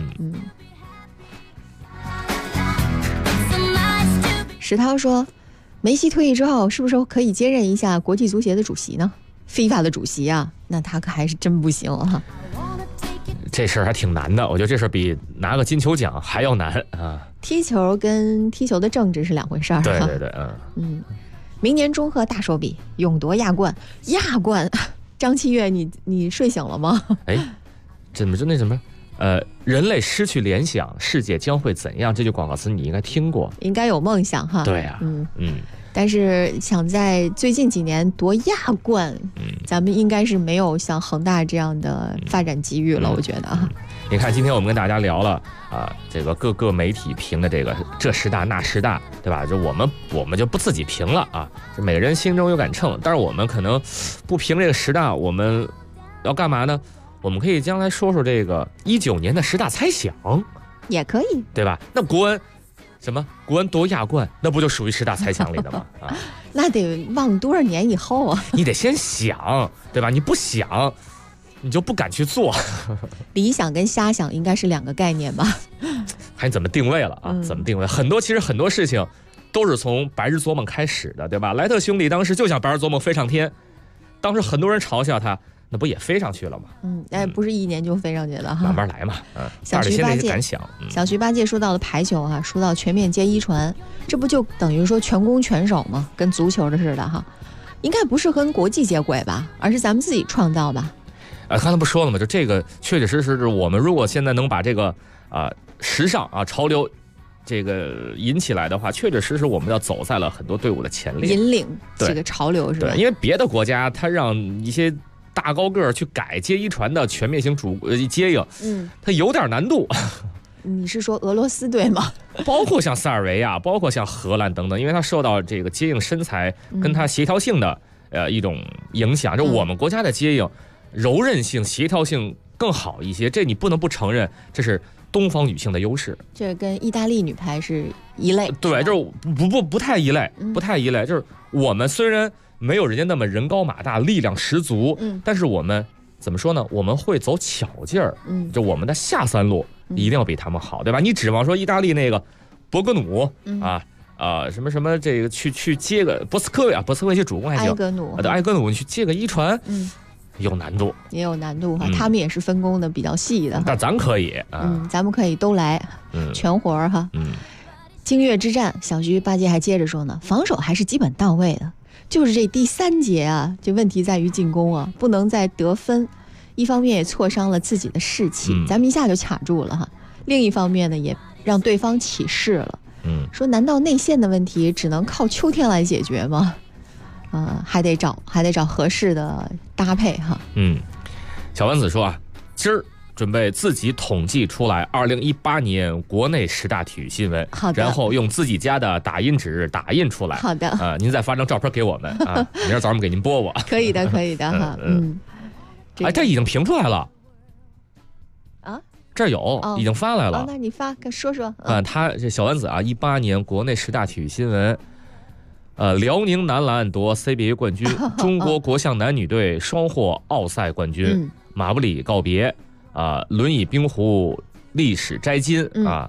石涛说，梅西退役之后，是不是可以接任一下国际足协的主席呢？FIFA 的主席啊，那他可还是真不行哈。 这事儿还挺难的，我觉得这事儿比拿个金球奖还要难啊！ 踢球跟踢球的政治是2回事儿。 对对对， 明年中赫大手笔，勇夺亚冠。亚冠，张七月，你睡醒了吗？ 哎，怎么就那什么？人类失去联想，世界将会怎样？这句广告词你应该听过， 应该有梦想哈。 对呀， 但是想在最近几年夺亚冠，咱们应该是没有像恒大这样的发展机遇了，我觉得。 你看，今天我们跟大家聊了这个各个媒体评的这10大那10大，对吧？就我们就不自己评了啊，就每个人心中有杆秤。但是我们可能不评这个10大，我们要干嘛呢？我们可以将来说说这个19年的10大猜想， 也可以， 对吧？那国安夺亚冠，那不就属于10大猜想里的吗？ 那得望多少年以后啊？ 你得先想，对吧？你不想，你就不敢去做。 理想跟瞎想应该是2个概念吧？ 还怎么定位了啊？怎么定位？其实很多事情都是从白日做梦开始的，对吧？莱特兄弟当时就想白日做梦飞上天，当时很多人嘲笑他。那不也飞上去了吗？ 但不是1年就飞上去了哈， 慢慢来嘛。 小徐八戒敢想， 小徐八戒说到了排球啊，说到全面接一传，这不就等于说全攻全守吗？跟足球的似的哈，应该不是跟国际接轨吧，而是咱们自己创造吧。 刚才不说了吗？就这个确确实实，我们如果现在能把这个时尚潮流这个引起来的话，确确实实我们要走在了很多队伍的前列， 引领这个潮流是吧？ 对，因为别的国家它让一些大高个去改接一传的全面性接应，它有点难度。 你是说俄罗斯队吗？ 包括像塞尔维亚，包括像荷兰等等，因为它受到这个接应身材跟它协调性的一种影响。就我们国家的接应柔韧性、协调性更好一些，这你不能不承认，这是东方女性的优势。 这跟意大利女排是一类。 对，就是不太一类，不太一类。就是我们虽然没有人家那么人高马大、力量十足，但是我们怎么说呢？我们会走巧劲儿，就我们的下三路一定要比他们好，对吧？你指望说意大利那个博格努什么这个去接个博斯科维奇主攻还行，埃格努你去接个一传，有难度， 也有难度哈。他们也是分工的比较细的， 但咱可以咱们可以都来，全活哈。京粤之战，小徐八戒还接着说呢，防守还是基本到位的。就是这第3节啊，这问题在于进攻啊，不能再得分，一方面也挫伤了自己的士气，咱们一下就卡住了哈。另一方面呢，也让对方起势了。说难道内线的问题只能靠秋天来解决吗？还得找合适的搭配哈。 小丸子说啊，今儿准备自己统计出来2018年国内10大体育新闻，然后用自己家的打印纸打印出来。 好的， 您再发张照片给我们啊，明儿早上给您播我。 可以的哈。 这已经评出来了啊， 这有已经发来了。 那你发说说。 他这小丸子啊，18年国内10大体育新闻。辽宁男篮夺 CBA 冠军，中国国象男女队双获奥赛冠军，马布里告别。轮椅冰壶历史摘金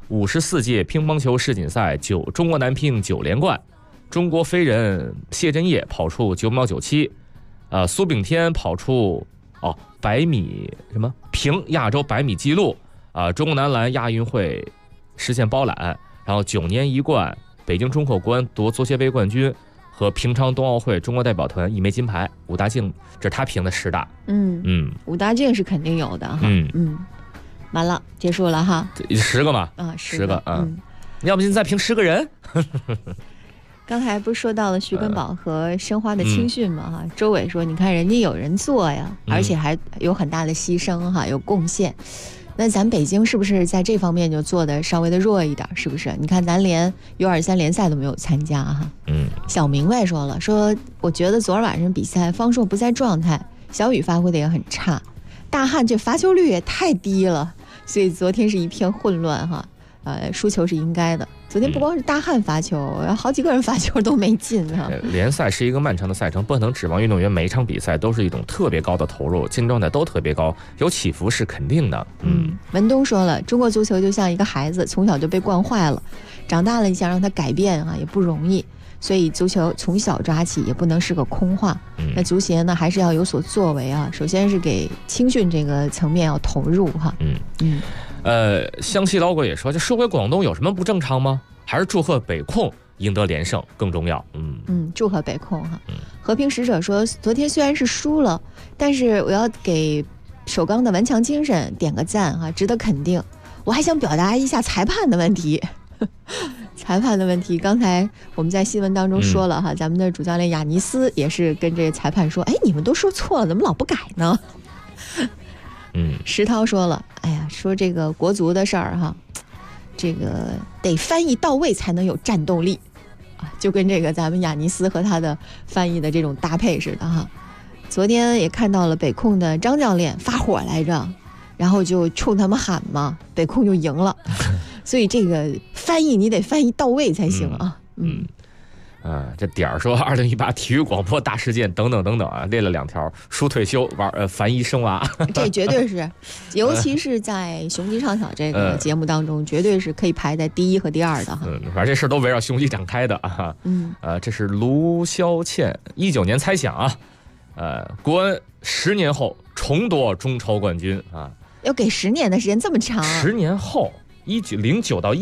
54届乒乓球世锦赛中国男乒9连冠，中国飞人谢震业跑出9秒97，苏炳添跑出100米平亚洲100米纪录，中国男篮亚运会实现包揽，然后9年一冠，北京中后关夺足协杯冠军。和平昌冬奥会中国代表团1枚金牌，武大靖这是他评的10大。 武大靖是肯定有的哈。完了，结束了哈。 10个嘛？10个要不您再评10个人？ 刚才不是说到了徐根宝和申花的青训嘛哈？周伟说，你看人家有人做呀，而且还有很大的牺牲哈，有贡献。那咱北京是不是在这方面就做的稍微的弱一点？是不是？你看咱连 U23联赛都没有参加哈。小明白说了，说我觉得昨儿晚上比赛方硕不在状态，小雨发挥的也很差，大汉这罚球率也太低了，所以昨天是一片混乱哈。输球是应该的。昨天不光是大汉罚球，好几个人罚球都没进啊。 联赛是一个漫长的赛程，不能指望运动员每一场比赛都是一种特别高的投入，竞争状态都特别高，有起伏是肯定的。 文东说了，中国足球就像一个孩子，从小就被惯坏了，长大了你想让他改变啊也不容易，所以足球从小抓起也不能是个空话。那足协呢还是要有所作为啊，首先是给青训这个层面要投入哈。 湘西老鬼也说，这说回广东有什么不正常吗？还是祝贺北控赢得连胜更重要。 祝贺北控哈。和平使者说，昨天虽然是输了，但是我要给首钢的顽强精神点个赞哈，值得肯定。我还想表达一下裁判的问题。裁判的问题，刚才我们在新闻当中说了哈，咱们的主教练亚尼斯也是跟这个裁判说，你们都说错了，怎么老不改呢？石涛说了，说这个国足的事儿哈，这个得翻译到位才能有战斗力啊，就跟这个咱们亚尼斯和他的翻译的这种搭配似的哈。昨天也看到了北控的张教练发火来着，然后就冲他们喊嘛，北控就赢了。所以这个翻译你得翻译到位才行啊。 这点儿说2018体育广播大事件等等等等啊，列了2条，输退休玩繁育生娃， 这绝对是，尤其是在雄鸡唱小这个节目当中，绝对是可以排在第1和第2的哈。 反正这事都围绕雄鸡展开的啊。这是卢肖倩19年猜想啊，国安10年后重夺中超冠军啊， 要给10年的时间这么长 ？10年后，09到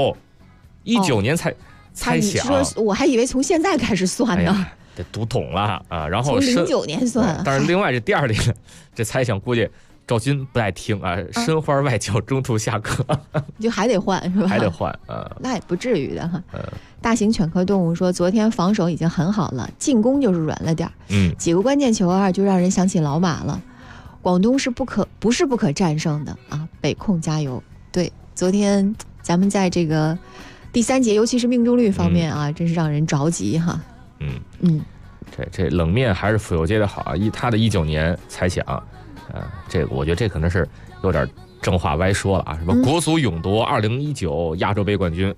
19年猜想， 你说我还以为从现在开始算呢。 这读懂了啊，然后从09年算。 但是另外这第2里这猜想估计赵军不爱听啊，申花外教中途下课， 就还得换是吧？ 还得换那也不至于的哈。大型犬科动物说，昨天防守已经很好了，进攻就是软了点几个关键球就让人想起老马了。广东是不是不可战胜的啊！北控加油！对，昨天咱们在这个第3节，尤其是命中率方面真是让人着急哈。 这冷面还是傅有街的好啊！他的19年猜想，这个我觉得这可能是有点正话歪说了啊！什么国足勇夺2019亚洲杯冠军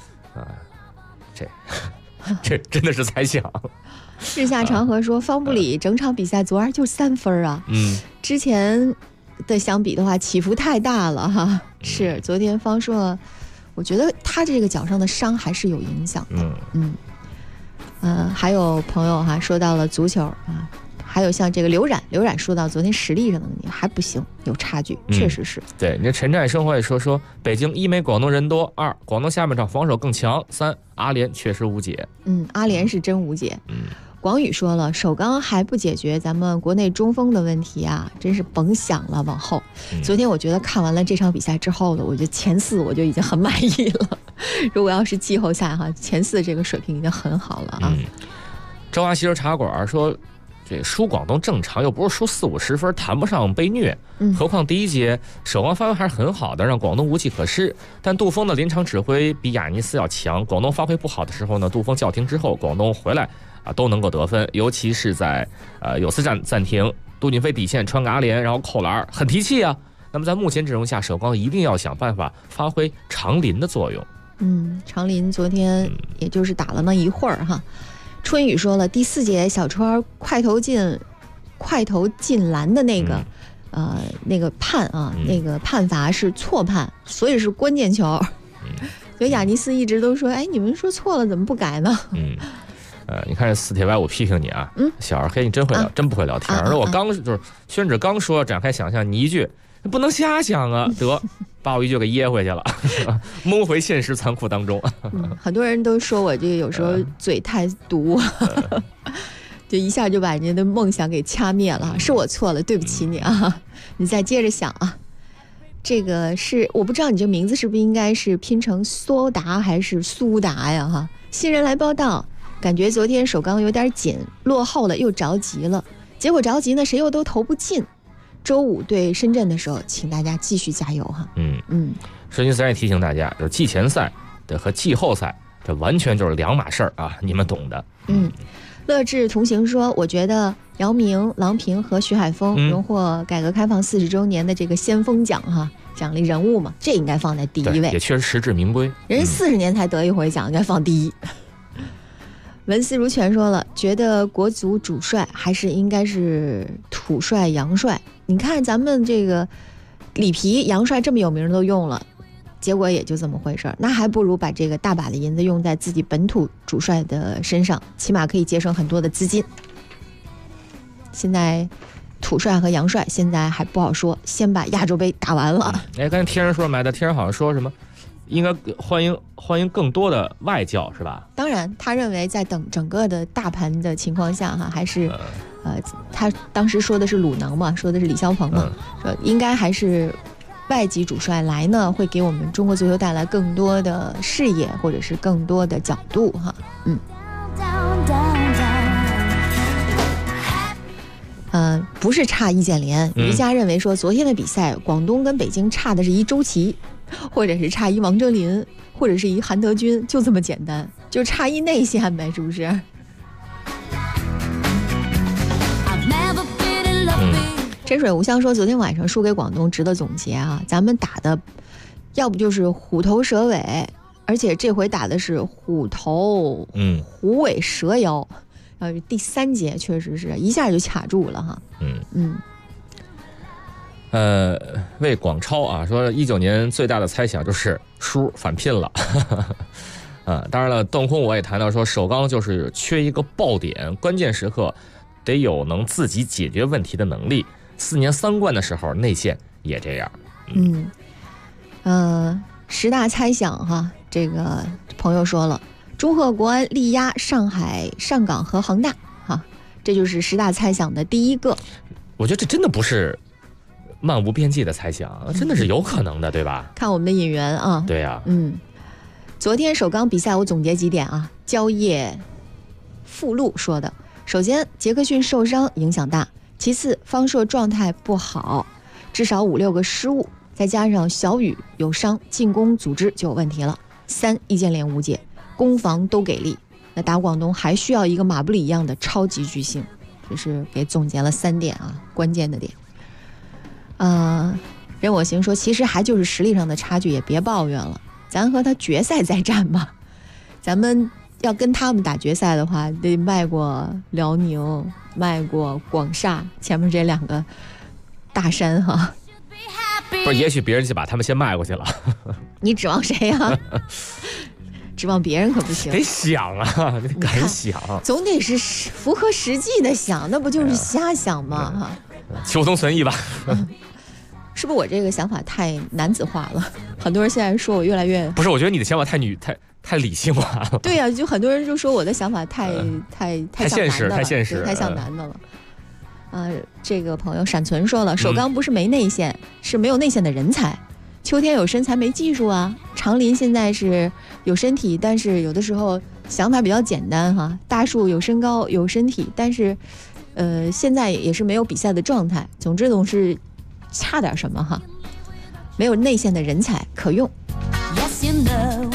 这真的是猜想。 日下长河说，方布里整场比赛昨儿就3分啊！之前的相比的话起伏太大了哈。是昨天方硕，我觉得他这个脚上的伤还是有影响的。还有朋友说到了足球还有像这个刘冉说到昨天实力上的问题还不行，有差距，确实是。 对，你陈战生活也说北京1没广东人多，2广东下半场防守更强，3阿联确实无解。 阿联是真无解。广宇说了，首钢还不解决咱们国内中锋的问题真是甭想了往后。昨天我觉得看完了这场比赛之后我觉得前4我就已经很满意了。如果要是季后赛前4这个水平已经很好了啊。 朝华西热茶馆说，这输广东正常，又不是输40-50分，谈不上被虐。何况第1节首钢发挥还是很好的，让广东无计可施。但杜锋的临场指挥比亚尼斯要强，广东发挥不好的时候呢，杜锋叫停之后，广东回来都能够得分。尤其是在有次暂停，杜锦飞底线传给阿联，然后扣篮，很提气啊。那么在目前阵容下，首钢一定要想办法发挥长林的作用。 长林昨天也就是打了那一会儿哈。春雨说了，第4节小川快投进篮的那个那个判那个判罚是错判，所以是关键球。 所以雅尼斯一直都说，哎，你们说错了怎么不改呢？ 你看这四铁歪我批评你啊，小二黑你真会聊，真不会聊天。而我刚就是宣纸刚说展开想象，你一句不能瞎想啊，得把我一句给噎回去了，蒙回现实残酷当中。 很多人都说我这个有时候嘴太毒，就一下就把人家的梦想给掐灭了，是我错了，对不起你啊，你再接着想啊。这个是我不知道你这名字是不是应该是拼成苏达还是苏达呀？哈，新人来报道，感觉昨天首钢有点紧，落后了又着急了，结果着急呢谁又都投不进。周五对深圳的时候，请大家继续加油哈。 申鑫自然也提醒大家，就是季前赛的和季后赛这完全就是两码事儿啊，你们懂的。 乐智同行说，我觉得姚明、郎平和徐海峰荣获改革开放40周年的这个先锋奖哈，奖励人物嘛，这应该放在第一位， 也确实实至名归。 人40年才得一回奖，应该放第一。文思如泉说了，觉得国足主帅还是应该是土帅杨帅。你看咱们这个里皮杨帅这么有名都用了，结果也就这么回事儿，那还不如把这个大把的银子用在自己本土主帅的身上，起码可以节省很多的资金。现在土帅和杨帅现在还不好说，先把亚洲杯打完了。 刚才天人说埋的，天人好像说什么应该欢迎更多的外教是吧？ 当然他认为在等整个的大盘的情况下哈，还是他当时说的是鲁能嘛，说的是李霄鹏嘛，说应该还是外籍主帅来呢，会给我们中国足球带来更多的视野或者是更多的角度哈。不是差易建联，于佳认为说昨天的比赛广东跟北京差的是一周琦，或者是差一王哲林，或者是一韩德君，就这么简单，就差一内线呗，是不是？真水无香说，昨天晚上输给广东值得总结啊，咱们打的要不就是虎头蛇尾，而且这回打的是虎头虎尾蛇腰，第3节确实是一下就卡住了哈。 魏广超啊说，19年最大的猜想就是输返聘了。当然了，邓空我也谈到说，首钢就是缺一个爆点，关键时刻得有能自己解决问题的能力。4年3冠的时候，内线也这样。 10大猜想哈，这个朋友说了，中赫国安力压上海上港和恒大哈，这就是10大猜想的第一个。 我觉得这真的不是漫无边际的猜想，真的是有可能的，对吧？ 看我们的引援啊。 对呀。 昨天首钢比赛我总结几点啊，蕉叶附录说的，首先杰克逊受伤影响大，其次方硕状态不好，至少5-6个失误，再加上小雨有伤，进攻组织就有问题了。3易建联无解，攻防都给力，那打广东还需要一个马布里一样的超级巨星，这是给总结了3点啊，关键的点。任我行说，其实还就是实力上的差距，也别抱怨了，咱和他决赛再战吧。咱们要跟他们打决赛的话，得迈过辽宁，迈过广厦，前面这2个大山哈。 不是，也许别人就把他们先迈过去了。 你指望谁呀？指望别人可不行。 得想啊，得敢想， 总得是符合实际的想，那不就是瞎想吗？ 求同存异吧。 是不是我这个想法太男子化了？很多人现在说我越来越…… 不是，我觉得你的想法太理性化了。对呀，就很多人就说我的想法太现实，太现实， 太像男的了。这个朋友闪存说了，首钢不是没内线，是没有内线的人才。秋天有身材没技术啊，长林现在是有身体，但是有的时候想法比较简单哈。大树有身高有身体，但是现在也是没有比赛的状态。总之总是差点什么哈，没有内线的人才可用。Yes, you know.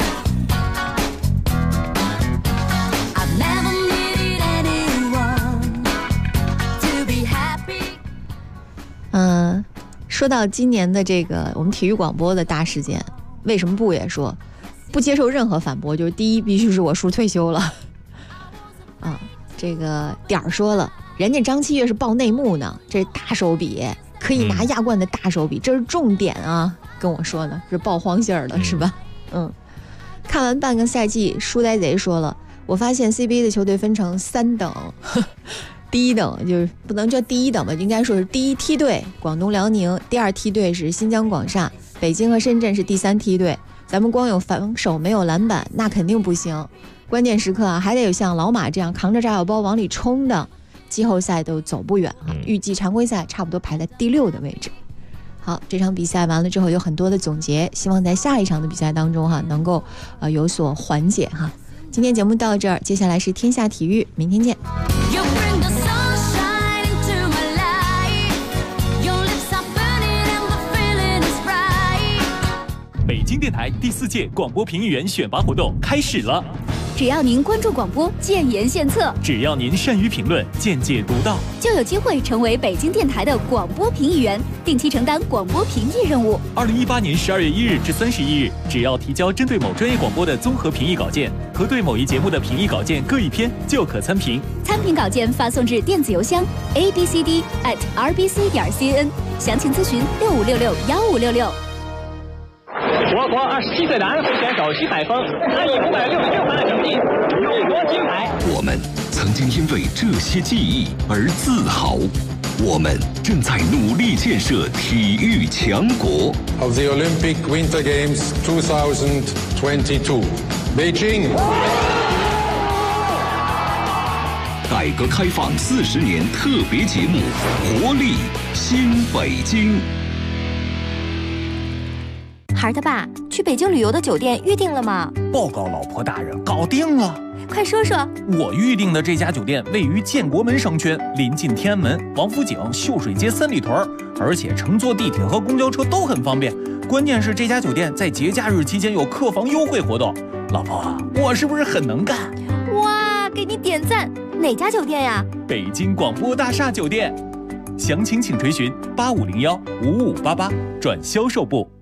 说到今年的这个我们体育广播的大事件，为什么不也说不接受任何反驳？就是第一，必须是我叔退休了这个点儿说了，人家张七月是报内幕呢，这是大手笔，可以拿亚冠的大手笔，这是重点啊，跟我说的是报荒信儿的是吧？ 看完半个赛季，书呆贼说了，我发现 CBA 的球队分成3等，第一等就是不能叫第一等吧，应该说是第一梯队广东辽宁，第2梯队是新疆广厦，北京和深圳是第3梯队。咱们光有防守没有篮板那肯定不行，关键时刻啊还得有像老马这样扛着炸药包往里冲的，季后赛都走不远啊。预计常规赛差不多排在第6的位置。好，这场比赛完了之后有很多的总结，希望在下一场的比赛当中能够有所缓解哈。今天节目到这儿，接下来是天下体育，明天见。 北京电台第4届广播评议员选拔活动开始了。 只要您关注广播，建言献策； 只要您善于评论，见解独到， 就有机会成为北京电台的广播评议员，定期承担广播评议任务。 2018年12月1日至31日，只要提交针对某专业广播的综合评议稿件和对某一节目的评议稿件各1篇，就可参评。 参评稿件发送至电子邮箱 abcd@rbc.cn， 详情咨询65661566。 我国27岁的安徽选手徐海峰，他以566分的成绩勇夺金牌。 我们曾经因为这些记忆而自豪，我们正在努力建设体育强国。 Of the Olympic Winter Games 2022, Beijing。 改革开放40年特别节目，活力新北京。 孩儿他爸，去北京旅游的酒店预定了吗？ 报告老婆大人，搞定了。 快说说。 我预定的这家酒店位于建国门商圈，临近天安门、王府井、秀水街3里屯，而且乘坐地铁和公交车都很方便。关键是这家酒店在节假日期间有客房优惠活动。老婆，我是不是很能干？ 哇，给你点赞！哪家酒店呀？ 北京广播大厦酒店。详情请垂询85015588转销售部。